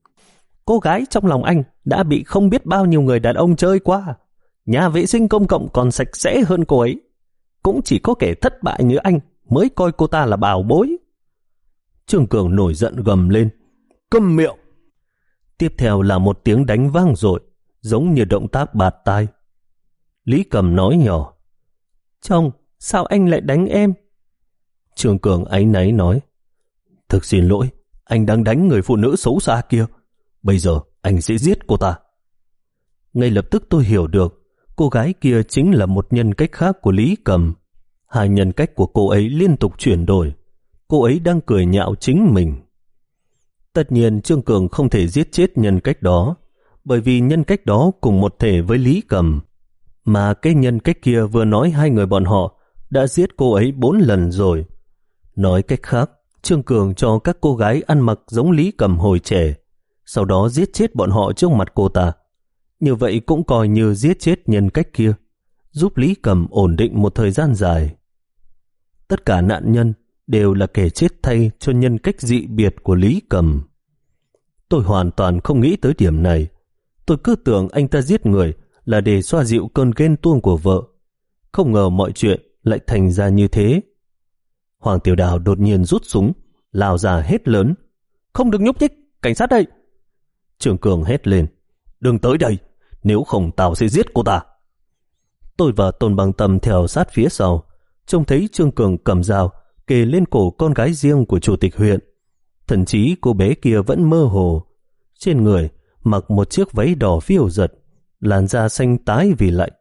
Cô gái trong lòng anh đã bị không biết bao nhiêu người đàn ông chơi qua. Nhà vệ sinh công cộng còn sạch sẽ hơn cô ấy. Cũng chỉ có kẻ thất bại như anh mới coi cô ta là bảo bối. Trương Cường nổi giận gầm lên: Câm miệng. Tiếp theo là một tiếng đánh vang dội, giống như động tác bạt tai. Lý Cầm nói nhỏ: Chồng, sao anh lại đánh em? Trương Cường áy náy nói: Thực xin lỗi, anh đang đánh người phụ nữ xấu xa kia. Bây giờ anh sẽ giết cô ta. Ngay lập tức tôi hiểu được, cô gái kia chính là một nhân cách khác của Lý Cầm. Hai nhân cách của cô ấy liên tục chuyển đổi. Cô ấy đang cười nhạo chính mình. Tất nhiên Trương Cường không thể giết chết nhân cách đó, bởi vì nhân cách đó cùng một thể với Lý Cầm, mà cái nhân cách kia vừa nói hai người bọn họ đã giết cô ấy bốn lần rồi. Nói cách khác, Trương Cường cho các cô gái ăn mặc giống Lý Cầm hồi trẻ, sau đó giết chết bọn họ trước mặt cô ta. Như vậy cũng coi như giết chết nhân cách kia, giúp Lý Cầm ổn định một thời gian dài. Tất cả nạn nhân đều là kẻ chết thay cho nhân cách dị biệt của Lý Cầm. Tôi hoàn toàn không nghĩ tới điểm này. Tôi cứ tưởng anh ta giết người là để xoa dịu cơn ghen tuông của vợ. Không ngờ mọi chuyện lại thành ra như thế. Hoàng Tiểu Đào đột nhiên rút súng, lao ra hét lớn: "Không được nhúc nhích, cảnh sát đây!" Trương Cường hét lên: "Đừng tới đây, nếu không tao sẽ giết cô ta." Tôi và Tôn Bằng Tâm theo sát phía sau, trông thấy Trương Cường cầm dao kề lên cổ con gái riêng của chủ tịch huyện. Thậm chí cô bé kia vẫn mơ hồ. Trên người mặc một chiếc váy đỏ phiêu giật, làn da xanh tái vì lạnh.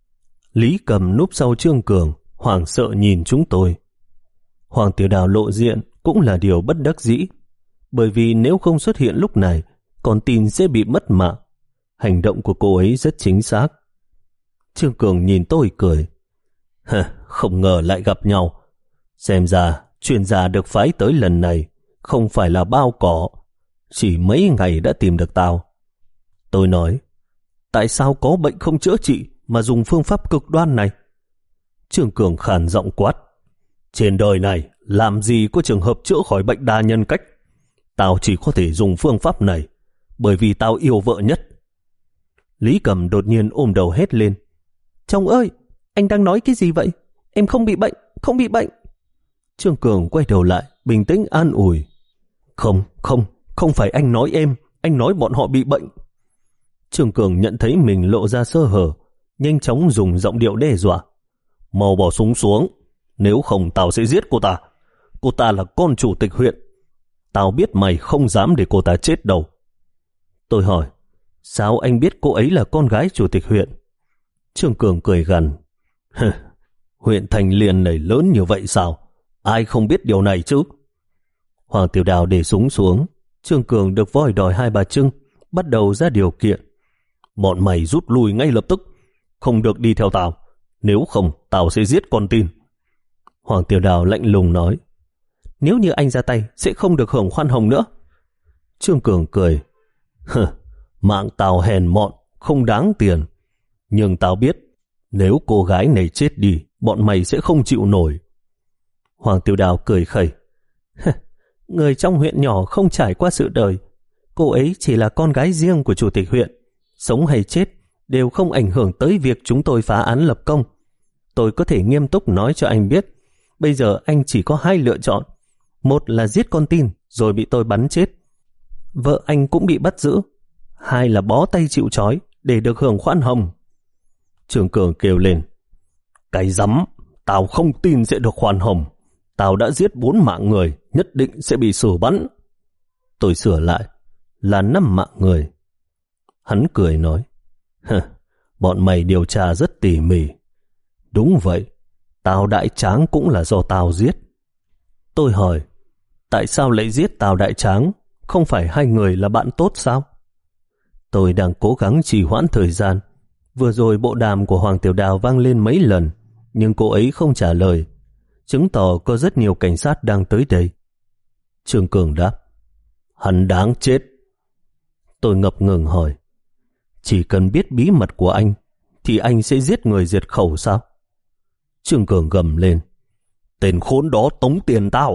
Lý Cầm núp sau Trương Cường, hoảng sợ nhìn chúng tôi. Hoàng Tiểu Đào lộ diện cũng là điều bất đắc dĩ, bởi vì nếu không xuất hiện lúc này, con tin sẽ bị mất mạng. Hành động của cô ấy rất chính xác. Trương Cường nhìn tôi cười: "Hả, không ngờ lại gặp nhau. Xem ra chuyên gia được phái tới lần này không phải là bao cỏ, chỉ mấy ngày đã tìm được tao." Tôi nói: "Tại sao có bệnh không chữa trị mà dùng phương pháp cực đoan này?" Trương Cường khàn giọng quát: "Trên đời này làm gì có trường hợp chữa khỏi bệnh đa nhân cách. Tao chỉ có thể dùng phương pháp này bởi vì tao yêu vợ nhất." Lý Cầm đột nhiên ôm đầu hét lên: "Chồng ơi, anh đang nói cái gì vậy? Em không bị bệnh, không bị bệnh." Trương Cường quay đầu lại, bình tĩnh an ủi: Không, không, không phải anh nói em, anh nói bọn họ bị bệnh." Trương Cường nhận thấy mình lộ ra sơ hở, nhanh chóng dùng giọng điệu đe dọa: "Mau bỏ súng xuống, nếu không tao sẽ giết cô ta. Cô ta là con chủ tịch huyện. Tao biết mày không dám để cô ta chết đâu." Tôi hỏi: "Sao anh biết cô ấy là con gái chủ tịch huyện?" Trương Cường cười gằn: "Huyện Thành Liên này lớn như vậy sao? Ai không biết điều này chứ?" Hoàng Tiểu Đào để súng xuống. Trương Cường được voi đòi hai bà trưng, bắt đầu ra điều kiện: "Bọn mày rút lui ngay lập tức, không được đi theo tao, nếu không tao sẽ giết con tin." Hoàng Tiểu Đào lạnh lùng nói: "Nếu như anh ra tay sẽ không được hưởng khoan hồng nữa." Trương Cường cười: "Hừ, mạng tao hèn mọn, không đáng tiền. Nhưng tao biết, nếu cô gái này chết đi, bọn mày sẽ không chịu nổi." Hoàng Tiểu Đào cười khẩy: "Người trong huyện nhỏ không trải qua sự đời. Cô ấy chỉ là con gái riêng của chủ tịch huyện. Sống hay chết đều không ảnh hưởng tới việc chúng tôi phá án lập công. Tôi có thể nghiêm túc nói cho anh biết, bây giờ anh chỉ có hai lựa chọn. Một là giết con tin rồi bị tôi bắn chết, vợ anh cũng bị bắt giữ. Hai là bó tay chịu trói để được hưởng khoan hồng." Trương Cường kêu lên: "Cái rắm, tao không tin sẽ được khoan hồng. Tao đã giết bốn mạng người, nhất định sẽ bị xử bắn." Tôi sửa lại: "Là năm mạng người." Hắn cười nói: "Hừ, bọn mày điều tra rất tỉ mỉ." "Đúng vậy, Tào Đại Tráng cũng là do tao giết." Tôi hỏi: "Tại sao lại giết Tào Đại Tráng? Không phải hai người là bạn tốt sao?" Tôi đang cố gắng trì hoãn thời gian. Vừa rồi bộ đàm của Hoàng Tiểu Đào vang lên mấy lần, nhưng cô ấy không trả lời, chứng tỏ có rất nhiều cảnh sát đang tới đây. Trương Cường đáp: "Hắn đáng chết." Tôi ngập ngừng hỏi: "Chỉ cần biết bí mật của anh thì anh sẽ giết người diệt khẩu sao?" Trương Cường gầm lên: "Tên khốn đó tống tiền tao."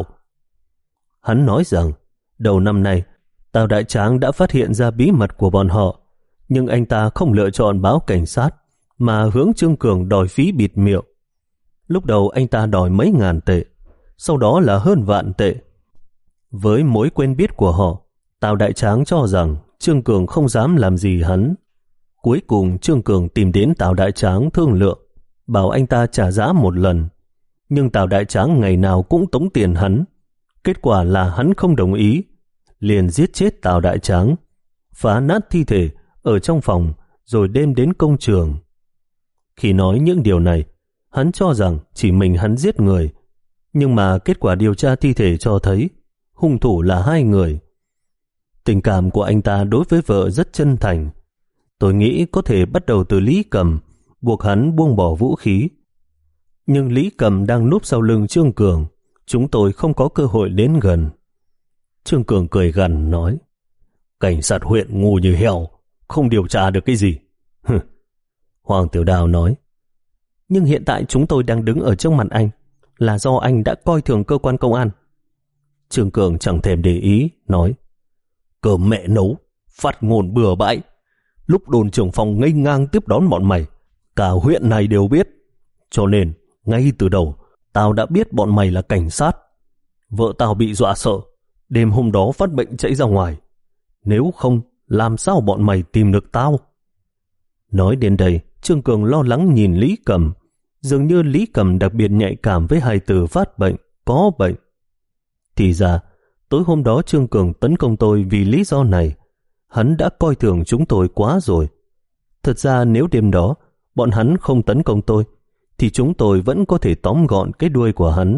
Hắn nói rằng đầu năm nay Tào Đại Tráng đã phát hiện ra bí mật của bọn họ, nhưng anh ta không lựa chọn báo cảnh sát mà hướng Trương Cường đòi phí bịt miệng. Lúc đầu anh ta đòi mấy ngàn tệ, sau đó là hơn vạn tệ. Với mối quen biết của họ, Tào Đại Tráng cho rằng Trương Cường không dám làm gì hắn. Cuối cùng Trương Cường tìm đến Tào Đại Tráng thương lượng, bảo anh ta trả giá một lần. Nhưng Tào Đại Tráng ngày nào cũng tống tiền hắn. Kết quả là hắn không đồng ý, liền giết chết Tào Đại Tráng, phá nát thi thể ở trong phòng rồi đem đến công trường. Khi nói những điều này, hắn cho rằng chỉ mình hắn giết người, nhưng mà kết quả điều tra thi thể cho thấy hung thủ là hai người. Tình cảm của anh ta đối với vợ rất chân thành. Tôi nghĩ có thể bắt đầu từ Lý Cầm, buộc hắn buông bỏ vũ khí. Nhưng Lý Cầm đang núp sau lưng Trương Cường, chúng tôi không có cơ hội đến gần. Trương Cường cười gằn nói, cảnh sát huyện ngu như heo, không điều tra được cái gì. Hừ. Hoàng Tiểu Đào nói, nhưng hiện tại chúng tôi đang đứng ở trước mặt anh, là do anh đã coi thường cơ quan công an. Trương Cường chẳng thèm để ý, nói, cơm mẹ nấu, phát ngôn bừa bãi. Lúc đồn trưởng phòng ngây ngang tiếp đón bọn mày, cả huyện này đều biết. Cho nên, ngay từ đầu, tao đã biết bọn mày là cảnh sát. Vợ tao bị dọa sợ, đêm hôm đó phát bệnh chạy ra ngoài. Nếu không, làm sao bọn mày tìm được tao? Nói đến đây, Trương Cường lo lắng nhìn Lý Cầm. Dường như Lý Cầm đặc biệt nhạy cảm với hai từ phát bệnh, có bệnh. Thì ra, tối hôm đó Trương Cường tấn công tôi vì lý do này. Hắn đã coi thường chúng tôi quá rồi. Thật ra nếu đêm đó bọn hắn không tấn công tôi, thì chúng tôi vẫn có thể tóm gọn cái đuôi của hắn.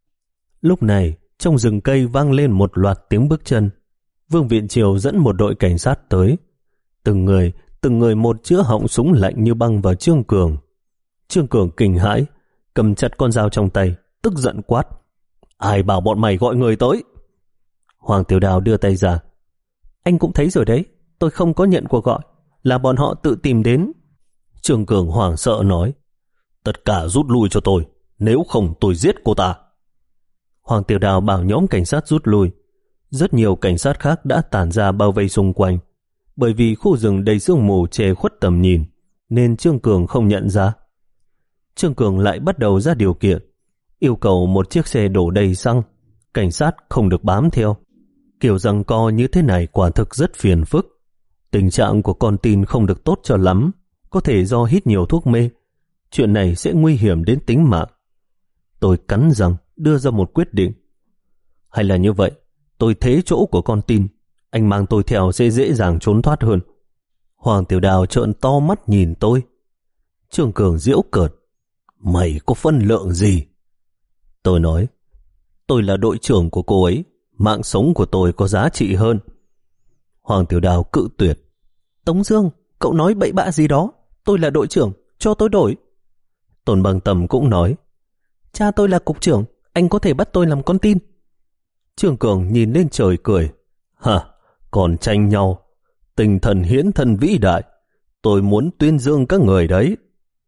Lúc này, trong rừng cây vang lên một loạt tiếng bước chân. Vương Viện Triều dẫn một đội cảnh sát tới. Từng người, từng người một chĩa họng súng lạnh như băng vào Trương Cường. Trương Cường kinh hãi, cầm chặt con dao trong tay, tức giận quát, ai bảo bọn mày gọi người tới? Hoàng Tiểu Đào đưa tay ra, anh cũng thấy rồi đấy, tôi không có nhận cuộc gọi, là bọn họ tự tìm đến. Trương Cường hoảng sợ nói, tất cả rút lui cho tôi, nếu không tôi giết cô ta. Hoàng Tiểu Đào bảo nhóm cảnh sát rút lui. Rất nhiều cảnh sát khác đã tản ra bao vây xung quanh. Bởi vì khu rừng đầy sương mù che khuất tầm nhìn, nên Trương Cường không nhận ra. Trương Cường lại bắt đầu ra điều kiện, yêu cầu một chiếc xe đổ đầy xăng, cảnh sát không được bám theo. Kiểu giằng co như thế này quả thực rất phiền phức. Tình trạng của con tin không được tốt cho lắm, có thể do hít nhiều thuốc mê. Chuyện này sẽ nguy hiểm đến tính mạng. Tôi cắn răng đưa ra một quyết định. Hay là như vậy, tôi thế chỗ của con tin, anh mang tôi theo sẽ dễ dàng trốn thoát hơn. Hoàng Tiểu Đào trợn to mắt nhìn tôi. Trương Cường giễu cợt, mày có phân lượng gì? Tôi nói, tôi là đội trưởng của cô ấy, mạng sống của tôi có giá trị hơn. Hoàng Tiểu Đào cự tuyệt, Tống Dương, cậu nói bậy bạ gì đó, tôi là đội trưởng, cho tôi đổi. Tôn Bằng Tầm cũng nói, cha tôi là cục trưởng, anh có thể bắt tôi làm con tin. Trương Cường nhìn lên trời cười, hả, còn tranh nhau, tinh thần hiến thân vĩ đại, tôi muốn tuyên dương các người đấy.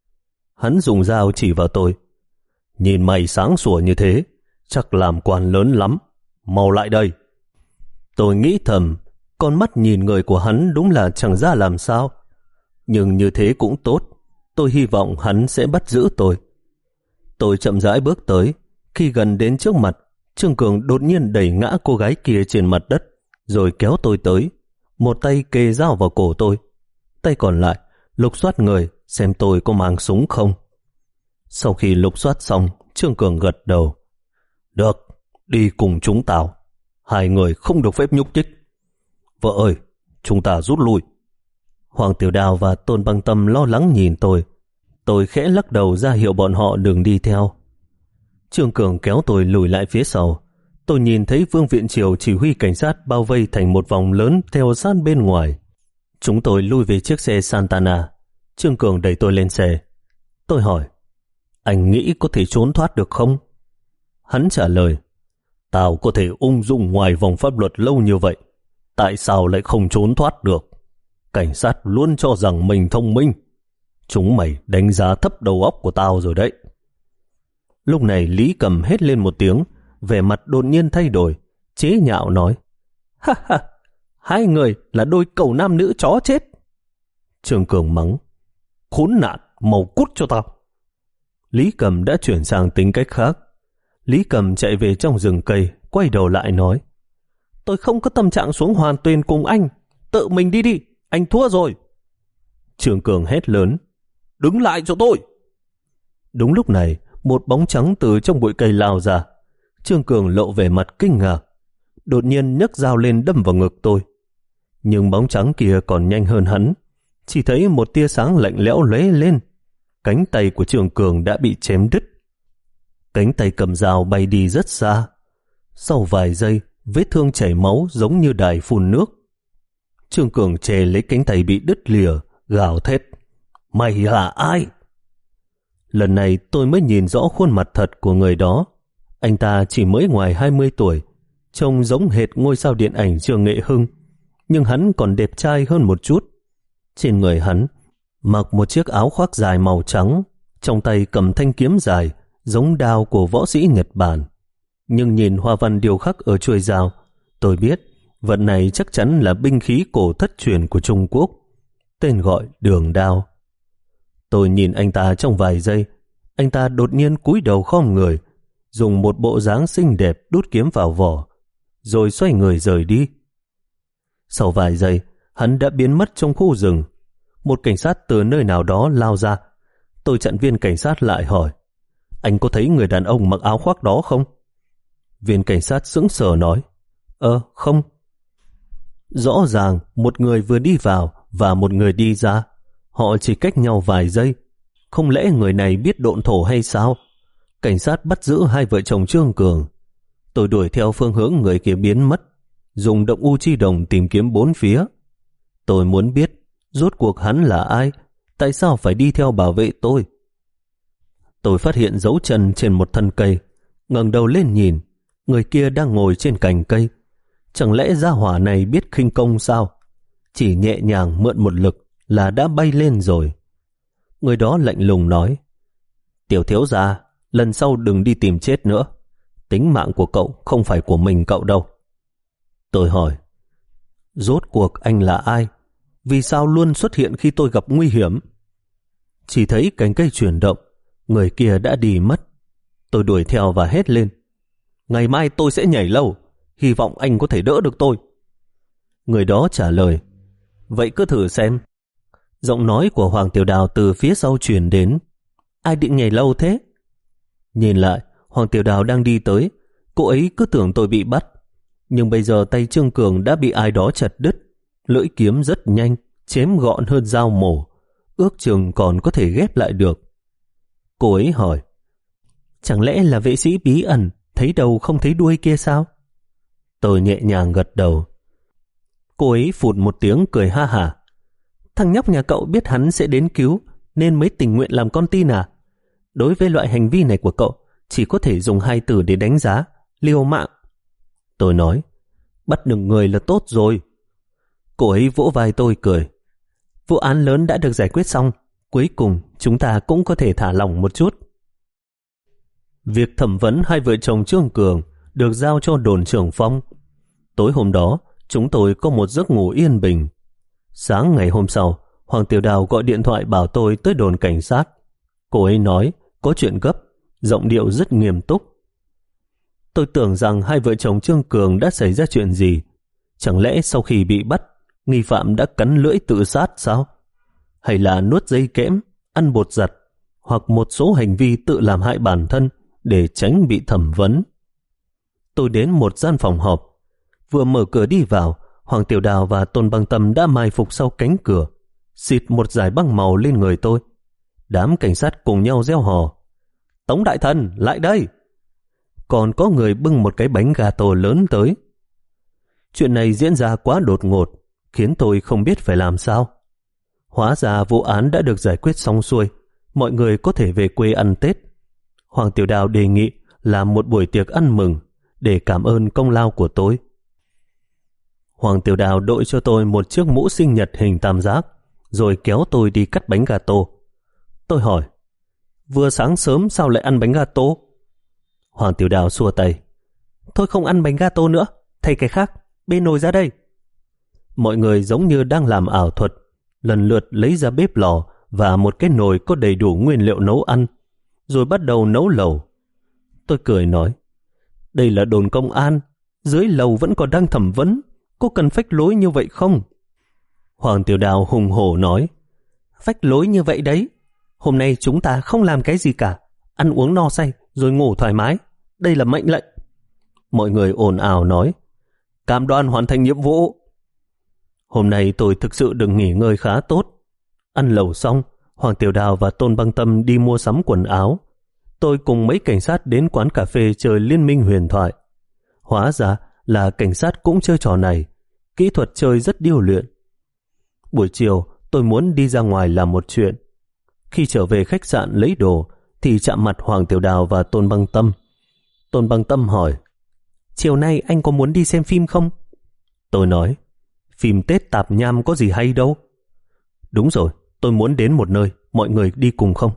Hắn dùng dao chỉ vào tôi, nhìn mày sáng sủa như thế, chắc làm quan lớn lắm, mau lại đây. Tôi nghĩ thầm, con mắt nhìn người của hắn đúng là chẳng ra làm sao. Nhưng như thế cũng tốt, tôi hy vọng hắn sẽ bắt giữ tôi. Tôi chậm rãi bước tới, khi gần đến trước mặt, Trương Cường đột nhiên đẩy ngã cô gái kia trên mặt đất, rồi kéo tôi tới, một tay kề dao vào cổ tôi, tay còn lại lục soát người xem tôi có mang súng không. Sau khi lục soát xong, Trương Cường gật đầu, được, đi cùng chúng tao, hai người không được phép nhúc nhích. Vợ ơi, chúng ta rút lui. Hoàng Tiểu Đào và Tôn Băng Tâm lo lắng nhìn tôi. Tôi khẽ lắc đầu ra hiệu bọn họ đừng đi theo. Trương Cường kéo tôi lùi lại phía sau. Tôi nhìn thấy Vương Viện Triều chỉ huy cảnh sát bao vây thành một vòng lớn theo sát bên ngoài. Chúng tôi lui về chiếc xe Santana. Trương Cường đẩy tôi lên xe. Tôi hỏi, anh nghĩ có thể trốn thoát được không? Hắn trả lời, tao có thể ung dung ngoài vòng pháp luật lâu như vậy, tại sao lại không trốn thoát được? Cảnh sát luôn cho rằng mình thông minh. Chúng mày đánh giá thấp đầu óc của tao rồi đấy. Lúc này Lý Cầm hét lên một tiếng, vẻ mặt đột nhiên thay đổi, chế nhạo nói, ha ha, hai người là đôi cẩu nam nữ chó chết. Trương Cường mắng, khốn nạn, mau cút cho tao. Lý Cầm đã chuyển sang tính cách khác. Lý Cầm chạy về trong rừng cây, quay đầu lại nói, tôi không có tâm trạng xuống hoàn tuyên cùng anh, tự mình đi đi, anh thua rồi. Trương Cường hét lớn, đứng lại cho tôi. Đúng lúc này, một bóng trắng từ trong bụi cây lao ra. Trương Cường lộ vẻ mặt kinh ngạc, đột nhiên nhấc dao lên đâm vào ngực tôi. Nhưng bóng trắng kia còn nhanh hơn hắn, chỉ thấy một tia sáng lạnh lẽo lóe lên. Cánh tay của Trương Cường đã bị chém đứt. Cánh tay cầm dao bay đi rất xa. Sau vài giây, vết thương chảy máu giống như đài phun nước. Trương Cường chè lấy cánh tay bị đứt lìa, gào thét: Mày là ai? Lần này tôi mới nhìn rõ khuôn mặt thật của người đó. Anh ta chỉ mới ngoài hai mươi tuổi, trông giống hệt ngôi sao điện ảnh Trương Nghệ Hưng, nhưng hắn còn đẹp trai hơn một chút. Trên người hắn mặc một chiếc áo khoác dài màu trắng, trong tay cầm thanh kiếm dài giống đao của võ sĩ Nhật Bản. Nhưng nhìn hoa văn điêu khắc ở chuôi dao, tôi biết vật này chắc chắn là binh khí cổ thất truyền của Trung Quốc, tên gọi Đường Đao. Tôi nhìn anh ta trong vài giây, anh ta đột nhiên cúi đầu khom người, dùng một bộ dáng xinh đẹp đút kiếm vào vỏ, rồi xoay người rời đi. Sau vài giây, hắn đã biến mất trong khu rừng. Một cảnh sát từ nơi nào đó lao ra. Tôi chặn viên cảnh sát lại hỏi: Anh có thấy người đàn ông mặc áo khoác đó không? Viên cảnh sát sững sờ nói: Ờ, không. Rõ ràng một người vừa đi vào và một người đi ra. Họ chỉ cách nhau vài giây. Không lẽ người này biết độn thổ hay sao? Cảnh sát bắt giữ hai vợ chồng Trương Cường. Tôi đuổi theo phương hướng người kia biến mất, dùng động u chi đồng tìm kiếm bốn phía. Tôi muốn biết rốt cuộc hắn là ai, tại sao phải đi theo bảo vệ tôi. Tôi phát hiện dấu chân trên một thân cây, ngẩng đầu lên nhìn, người kia đang ngồi trên cành cây. Chẳng lẽ gia hỏa này biết khinh công sao? Chỉ nhẹ nhàng mượn một lực là đã bay lên rồi. Người đó lạnh lùng nói: Tiểu thiếu gia, lần sau đừng đi tìm chết nữa. Tính mạng của cậu không phải của mình cậu đâu. Tôi hỏi: Rốt cuộc anh là ai? Vì sao luôn xuất hiện khi tôi gặp nguy hiểm? Chỉ thấy cành cây chuyển động, người kia đã đi mất. Tôi đuổi theo và hét lên: Ngày mai tôi sẽ nhảy lầu, hy vọng anh có thể đỡ được tôi. Người đó trả lời: Vậy cứ thử xem. Giọng nói của Hoàng Tiểu Đào từ phía sau truyền đến: Ai định nhảy lâu thế? Nhìn lại, Hoàng Tiểu Đào đang đi tới. Cô ấy cứ tưởng tôi bị bắt, nhưng bây giờ tay Trương Cường đã bị ai đó chặt đứt. Lưỡi kiếm rất nhanh, chém gọn hơn dao mổ, ước chừng còn có thể ghép lại được. Cô ấy hỏi: Chẳng lẽ là vệ sĩ bí ẩn, thấy đầu không thấy đuôi kia sao? Tôi nhẹ nhàng gật đầu. Cô ấy phụt một tiếng cười ha hả: Thằng nhóc nhà cậu biết hắn sẽ đến cứu nên mới tình nguyện làm con tin à? Đối với loại hành vi này của cậu, chỉ có thể dùng hai từ để đánh giá: liều mạng. Tôi nói: Bắt được người là tốt rồi. Cô ấy vỗ vai tôi cười: Vụ án lớn đã được giải quyết xong, cuối cùng chúng ta cũng có thể thả lỏng một chút. Việc thẩm vấn hai vợ chồng Trương Cường được giao cho đồn trưởng Phong. Tối hôm đó, chúng tôi có một giấc ngủ yên bình. Sáng ngày hôm sau, Hoàng Tiểu Đào gọi điện thoại bảo tôi tới đồn cảnh sát. Cô ấy nói có chuyện gấp, giọng điệu rất nghiêm túc. Tôi tưởng rằng hai vợ chồng Trương Cường đã xảy ra chuyện gì. Chẳng lẽ sau khi bị bắt, nghi phạm đã cắn lưỡi tự sát sao? Hay là nuốt dây kẽm, ăn bột giặt, hoặc một số hành vi tự làm hại bản thân để tránh bị thẩm vấn? Tôi đến một gian phòng họp. Vừa mở cửa đi vào, Hoàng Tiểu Đào và Tôn Băng Tâm đã mai phục sau cánh cửa, xịt một dải băng màu lên người tôi. Đám cảnh sát cùng nhau reo hò: Tống đại thần, lại đây! Còn có người bưng một cái bánh gato lớn tới. Chuyện này diễn ra quá đột ngột, khiến tôi không biết phải làm sao. Hóa ra vụ án đã được giải quyết xong xuôi, mọi người có thể về quê ăn Tết. Hoàng Tiểu Đào đề nghị làm một buổi tiệc ăn mừng để cảm ơn công lao của tôi. Hoàng Tiểu Đào đội cho tôi một chiếc mũ sinh nhật hình tam giác, rồi kéo tôi đi cắt bánh gato. Tôi hỏi: Vừa sáng sớm sao lại ăn bánh gato? Hoàng Tiểu Đào xua tay: Thôi không ăn bánh gato nữa, thay cái khác, bê nồi ra đây. Mọi người giống như đang làm ảo thuật, lần lượt lấy ra bếp lò và một cái nồi có đầy đủ nguyên liệu nấu ăn, rồi bắt đầu nấu lẩu. Tôi cười nói: Đây là đồn công an, dưới lầu vẫn còn đang thẩm vấn, có cần phách lối như vậy không? Hoàng Tiểu Đào hùng hổ nói: Phách lối như vậy đấy. Hôm nay chúng ta không làm cái gì cả, ăn uống no say rồi ngủ thoải mái. Đây là mệnh lệnh. Mọi người ồn ào nói: Cam đoan hoàn thành nhiệm vụ. Hôm nay tôi thực sự được nghỉ ngơi khá tốt. Ăn lẩu xong, Hoàng Tiểu Đào và Tôn Băng Tâm đi mua sắm quần áo. Tôi cùng mấy cảnh sát đến quán cà phê chơi Liên minh huyền thoại. Hóa ra là cảnh sát cũng chơi trò này. Kỹ thuật chơi rất điêu luyện, Buổi chiều tôi muốn đi ra ngoài làm một chuyện. Khi trở về khách sạn lấy đồ thì chạm mặt Hoàng Tiểu Đào và Tôn Băng Tâm. Tôn Băng Tâm hỏi: chiều nay anh có muốn đi xem phim không? Tôi nói: phim Tết Tạp Nham có gì hay đâu. Đúng rồi, tôi muốn đến một nơi, mọi người đi cùng không?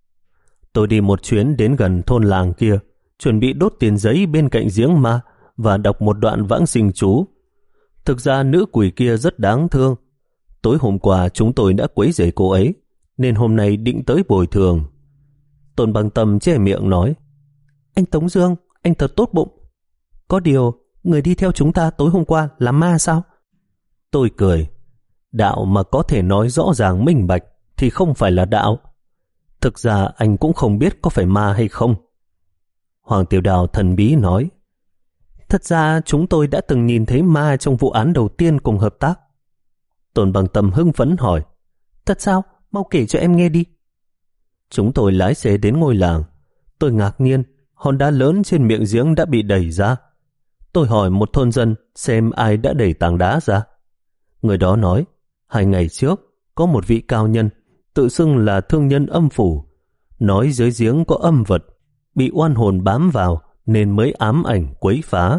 Tôi đi một chuyến đến gần thôn làng kia, chuẩn bị đốt tiền giấy bên cạnh giếng ma và đọc một đoạn vãng sinh chú. Thực ra nữ quỷ kia rất đáng thương. Tối hôm qua chúng tôi đã quấy rầy cô ấy, nên hôm nay định tới bồi thường. Tôn Băng Tâm che miệng nói: anh Tống Dương, anh thật tốt bụng. Có điều, người đi theo chúng ta tối hôm qua là ma sao? Tôi cười: đạo mà có thể nói rõ ràng minh bạch thì không phải là đạo. Thực ra anh cũng không biết có phải ma hay không. Hoàng Tiểu Đào thần bí nói: thật ra chúng tôi đã từng nhìn thấy ma trong vụ án đầu tiên cùng hợp tác. Tôn Băng Tâm hưng phấn hỏi: thật sao? Mau kể cho em nghe đi. Chúng tôi lái xe đến ngôi làng. Tôi ngạc nhiên, hòn đá lớn trên miệng giếng đã bị đẩy ra. Tôi hỏi một thôn dân xem ai đã đẩy tảng đá ra. Người đó nói: hai ngày trước có một vị cao nhân tự xưng là thương nhân âm phủ, nói dưới giếng có âm vật, bị oan hồn bám vào nên mới ám ảnh quấy phá.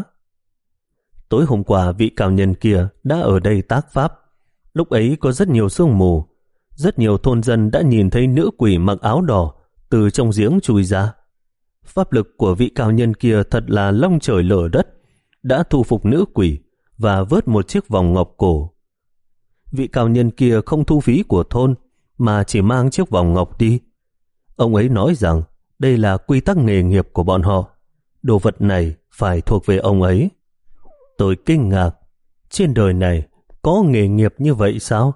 Tối hôm qua vị cao nhân kia đã ở đây tác pháp. Lúc ấy có rất nhiều sương mù. Rất nhiều thôn dân đã nhìn thấy nữ quỷ mặc áo đỏ từ trong giếng chui ra. Pháp lực của vị cao nhân kia thật là long trời lở đất, đã thu phục nữ quỷ và vớt một chiếc vòng ngọc cổ. Vị cao nhân kia không thu phí của thôn mà chỉ mang chiếc vòng ngọc đi. Ông ấy nói rằng đây là quy tắc nghề nghiệp của bọn họ. Đồ vật này phải thuộc về ông ấy. Tôi kinh ngạc. Trên đời này có nghề nghiệp như vậy sao?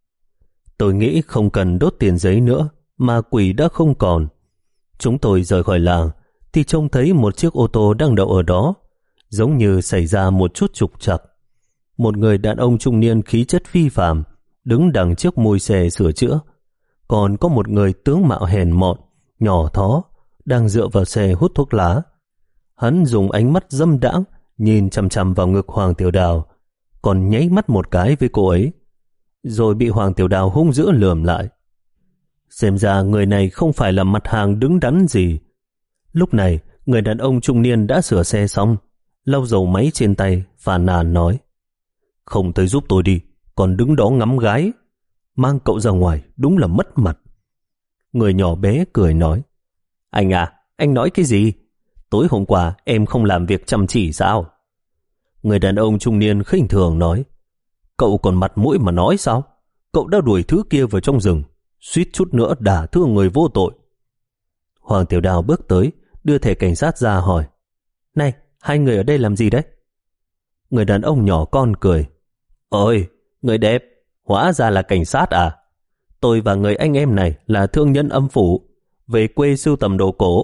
Tôi nghĩ không cần đốt tiền giấy nữa, mà quỷ đã không còn. Chúng tôi rời khỏi làng thì trông thấy một chiếc ô tô đang đậu ở đó, giống như xảy ra một chút trục trặc. Một người đàn ông trung niên khí chất phi phàm đứng đằng trước mui xe sửa chữa. Còn có một người tướng mạo hèn mọn, nhỏ thó, đang dựa vào xe hút thuốc lá. Hắn dùng ánh mắt dâm đãng nhìn chằm chằm vào ngực Hoàng Tiểu Đào, còn nháy mắt một cái với cô ấy, rồi bị Hoàng Tiểu Đào hung dữ lườm lại. Xem ra người này không phải là mặt hàng đứng đắn gì. Lúc này, người đàn ông trung niên đã sửa xe xong, lau dầu máy trên tay, phàn nàn nói: không tới giúp tôi đi, còn đứng đó ngắm gái. Mang cậu ra ngoài đúng là mất mặt. Người nhỏ bé cười nói: anh à, anh nói cái gì? Tối hôm qua em không làm việc chăm chỉ sao? Người đàn ông trung niên khinh thường nói: cậu còn mặt mũi mà nói sao? Cậu đã đuổi thứ kia vào trong rừng, suýt chút nữa đả thương người vô tội. Hoàng Tiểu Đào bước tới, đưa thẻ cảnh sát ra hỏi: này, hai người ở đây làm gì đấy? Người đàn ông nhỏ con cười: ôi, người đẹp, hóa ra là cảnh sát à? Tôi và người anh em này là thương nhân âm phủ, về quê sưu tầm đồ cổ.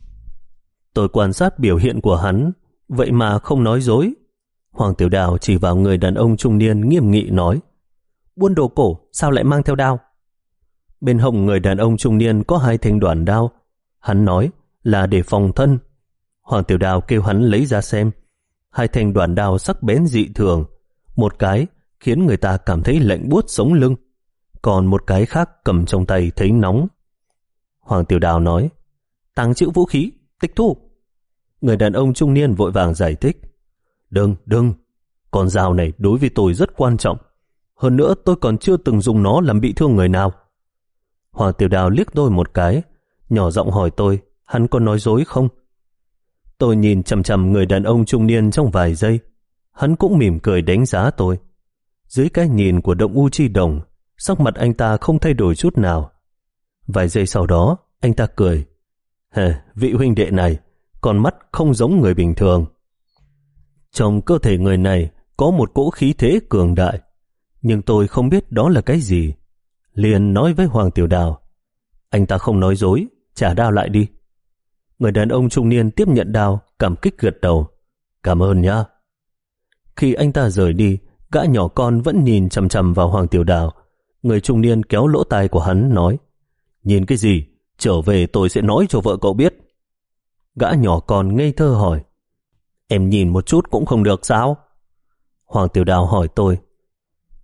Tôi quan sát biểu hiện của hắn, vậy mà không nói dối. Hoàng Tiểu Đào chỉ vào người đàn ông trung niên nghiêm nghị nói: buôn đồ cổ sao lại mang theo đao? Bên hông người đàn ông trung niên có hai thanh đoạn đao. Hắn nói là để phòng thân. Hoàng Tiểu Đào kêu hắn lấy ra xem. Hai thanh đoạn đao sắc bén dị thường. Một cái khiến người ta cảm thấy lạnh buốt sống lưng, còn một cái khác cầm trong tay thấy nóng. Hoàng Tiểu Đào nói: tàng trữ vũ khí, tịch thu. Người đàn ông trung niên vội vàng giải thích: đừng, đừng, con dao này đối với tôi rất quan trọng. Hơn nữa tôi còn chưa từng dùng nó làm bị thương người nào. Hoàng Tiểu Đào liếc tôi một cái, nhỏ giọng hỏi tôi hắn có nói dối không. Tôi nhìn chằm chằm người đàn ông trung niên trong vài giây. Hắn cũng mỉm cười đánh giá tôi. Dưới cái nhìn của Động U Chi Đồng, sắc mặt anh ta không thay đổi chút nào. Vài giây sau đó, anh ta cười: hề, vị huynh đệ này, con mắt không giống người bình thường. Trong cơ thể người này có một cỗ khí thế cường đại, nhưng tôi không biết đó là cái gì. Liền nói với Hoàng Tiểu Đào: anh ta không nói dối, trả đao lại đi. Người đàn ông trung niên tiếp nhận đao, cảm kích gật đầu: cảm ơn nhá. Khi anh ta rời đi, gã nhỏ con vẫn nhìn chằm chằm vào Hoàng Tiểu Đào. Người trung niên kéo lỗ tai của hắn nói: nhìn cái gì? Trở về tôi sẽ nói cho vợ cậu biết. Gã nhỏ con ngây thơ hỏi: em nhìn một chút cũng không được sao? Hoàng Tiểu Đào hỏi tôi: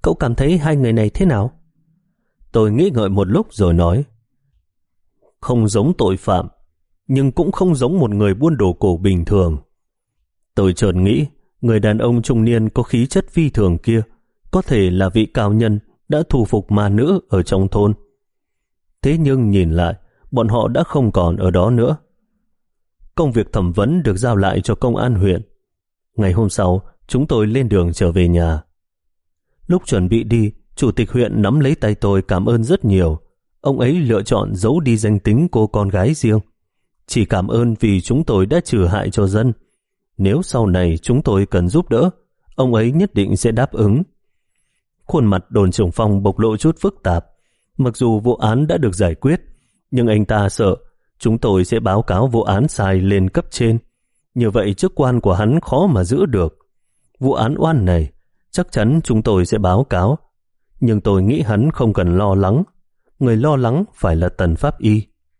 Cậu cảm thấy hai người này thế nào? Tôi nghĩ ngợi một lúc rồi nói, không giống tội phạm, nhưng cũng không giống một người buôn đồ cổ bình thường. Tôi chợt nghĩ, người đàn ông trung niên có khí chất phi thường kia có thể là vị cao nhân đã thu phục ma nữ ở trong thôn. Thế nhưng nhìn lại, bọn họ đã không còn ở đó nữa. Công việc thẩm vấn được giao lại cho công an huyện. Ngày hôm sau, chúng tôi lên đường trở về nhà. Lúc chuẩn bị đi, chủ tịch huyện nắm lấy tay tôi cảm ơn rất nhiều. Ông ấy lựa chọn giấu đi danh tính cô con gái riêng. Chỉ cảm ơn vì chúng tôi đã trừ hại cho dân. Nếu sau này chúng tôi cần giúp đỡ, ông ấy nhất định sẽ đáp ứng. Khuôn mặt đồn trưởng phòng bộc lộ chút phức tạp. Mặc dù vụ án đã được giải quyết, nhưng anh ta sợ chúng tôi sẽ báo cáo vụ án sai lên cấp trên. Như vậy chức quan của hắn khó mà giữ được. Vụ án oan này chắc chắn chúng tôi sẽ báo cáo. Nhưng tôi nghĩ hắn không cần lo lắng. Người lo lắng phải là Tần Pháp Y.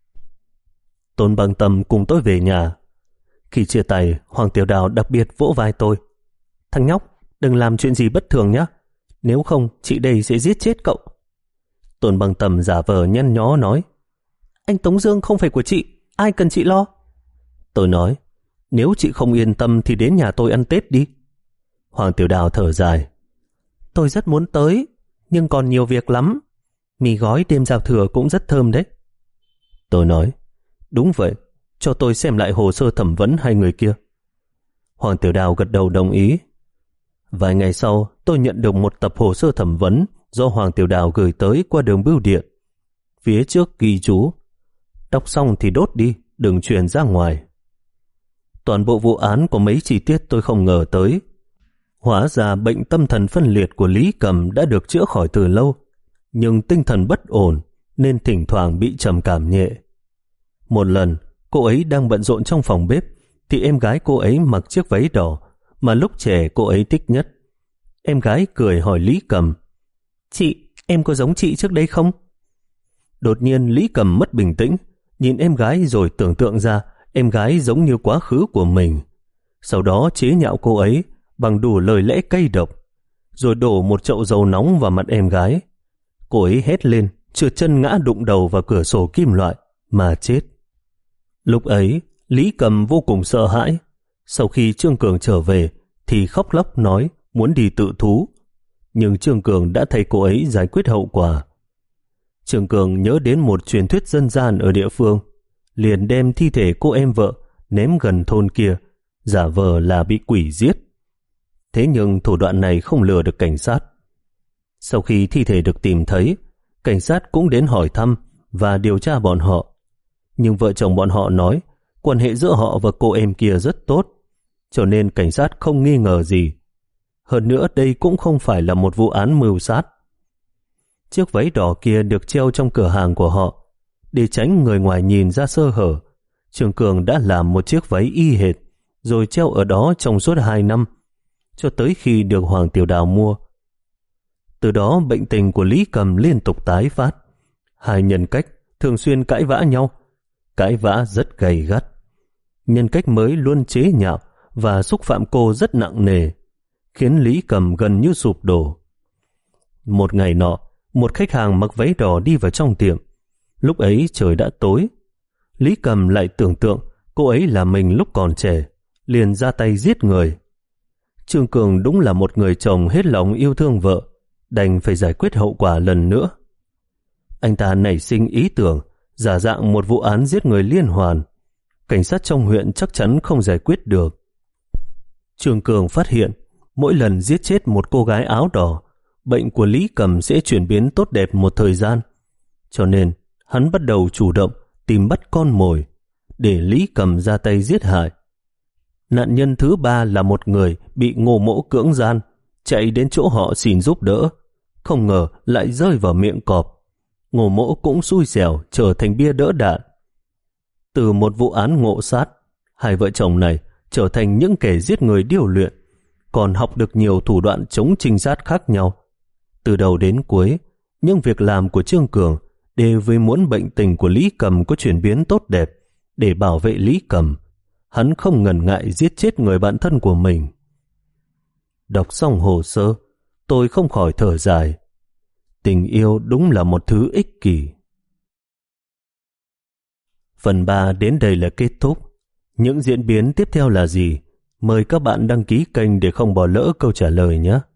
Tôn Băng Tâm cùng tôi về nhà. Khi chia tay, Hoàng Tiểu Đào đặc biệt vỗ vai tôi. Thằng nhóc, đừng làm chuyện gì bất thường nhé. Nếu không, chị đây sẽ giết chết cậu. Tôn Băng Tâm giả vờ nhăn nhó nói, anh Tống Dương không phải của chị, ai cần chị lo. Tôi nói, nếu chị không yên tâm thì đến nhà tôi ăn Tết đi. Hoàng Tiểu Đào thở dài, tôi rất muốn tới, nhưng còn nhiều việc lắm. Mì gói đêm giao thừa cũng rất thơm đấy. Tôi nói, đúng vậy, cho tôi xem lại hồ sơ thẩm vấn hai người kia. Hoàng Tiểu Đào gật đầu đồng ý. Vài ngày sau, tôi nhận được một tập hồ sơ thẩm vấn do Hoàng Tiểu Đào gửi tới qua đường bưu điện. Phía trước ghi chú, đọc xong thì đốt đi, đừng truyền ra ngoài. Toàn bộ vụ án có mấy chi tiết tôi không ngờ tới. Hóa ra bệnh tâm thần phân liệt của Lý Cầm đã được chữa khỏi từ lâu, nhưng tinh thần bất ổn nên thỉnh thoảng bị trầm cảm nhẹ. Một lần, cô ấy đang bận rộn trong phòng bếp thì em gái cô ấy mặc chiếc váy đỏ mà lúc trẻ cô ấy thích nhất. Em gái cười hỏi Lý Cầm, chị, em có giống chị trước đây không? Đột nhiên Lý Cầm mất bình tĩnh, nhìn em gái rồi tưởng tượng ra em gái giống như quá khứ của mình. Sau đó chế nhạo cô ấy bằng đủ lời lẽ cay độc, rồi đổ một chậu dầu nóng vào mặt em gái. Cô ấy hét lên, trượt chân ngã đụng đầu vào cửa sổ kim loại mà chết. Lúc ấy, Lý Cầm vô cùng sợ hãi. Sau khi Trương Cường trở về thì khóc lóc nói muốn đi tự thú, nhưng Trương Cường đã thay cô ấy giải quyết hậu quả. Trương Cường nhớ đến một truyền thuyết dân gian ở địa phương, liền đem thi thể cô em vợ ném gần thôn kia, giả vờ là bị quỷ giết. Thế nhưng thủ đoạn này không lừa được cảnh sát. Sau khi thi thể được tìm thấy, cảnh sát cũng đến hỏi thăm và điều tra bọn họ. Nhưng vợ chồng bọn họ nói quan hệ giữa họ và cô em kia rất tốt, cho nên cảnh sát không nghi ngờ gì. Hơn nữa đây cũng không phải là một vụ án mưu sát. Chiếc váy đỏ kia được treo trong cửa hàng của họ. Để tránh người ngoài nhìn ra sơ hở, Trương Cường đã làm một chiếc váy y hệt rồi treo ở đó trong suốt hai năm, cho tới khi được Hoàng Tiểu Đào mua. Từ đó bệnh tình của Lý Cầm liên tục tái phát. Hai nhân cách thường xuyên cãi vã nhau, cãi vã rất gay gắt. Nhân cách mới luôn chế nhạo và xúc phạm cô rất nặng nề, khiến Lý Cầm gần như sụp đổ. Một ngày nọ, một khách hàng mặc váy đỏ đi vào trong tiệm. Lúc ấy trời đã tối. Lý Cầm lại tưởng tượng cô ấy là mình lúc còn trẻ, liền ra tay giết người. Trương Cường đúng là một người chồng hết lòng yêu thương vợ, đành phải giải quyết hậu quả lần nữa. Anh ta nảy sinh ý tưởng giả dạng một vụ án giết người liên hoàn. Cảnh sát trong huyện chắc chắn không giải quyết được. Trương Cường phát hiện mỗi lần giết chết một cô gái áo đỏ, bệnh của Lý Cầm sẽ chuyển biến tốt đẹp một thời gian. Cho nên hắn bắt đầu chủ động tìm bắt con mồi để Lý Cầm ra tay giết hại. Nạn nhân thứ ba là một người bị Ngô Mỗ cưỡng gian, chạy đến chỗ họ xin giúp đỡ, không ngờ lại rơi vào miệng cọp. Ngô Mỗ cũng xui xẻo trở thành bia đỡ đạn. Từ một vụ án ngộ sát, hai vợ chồng này trở thành những kẻ giết người điêu luyện, còn học được nhiều thủ đoạn chống trinh sát khác nhau. Từ đầu đến cuối, những việc làm của Trương Cường đều với muốn bệnh tình của Lý Cầm có chuyển biến tốt đẹp. Để bảo vệ Lý Cầm, hắn không ngần ngại giết chết người bạn thân của mình. Đọc xong hồ sơ, Tôi không khỏi thở dài. Tình yêu đúng là một thứ ích kỷ. Phần ba đến đây là kết thúc. Những diễn biến tiếp theo là gì? Mời các bạn đăng ký kênh để không bỏ lỡ câu trả lời nhé.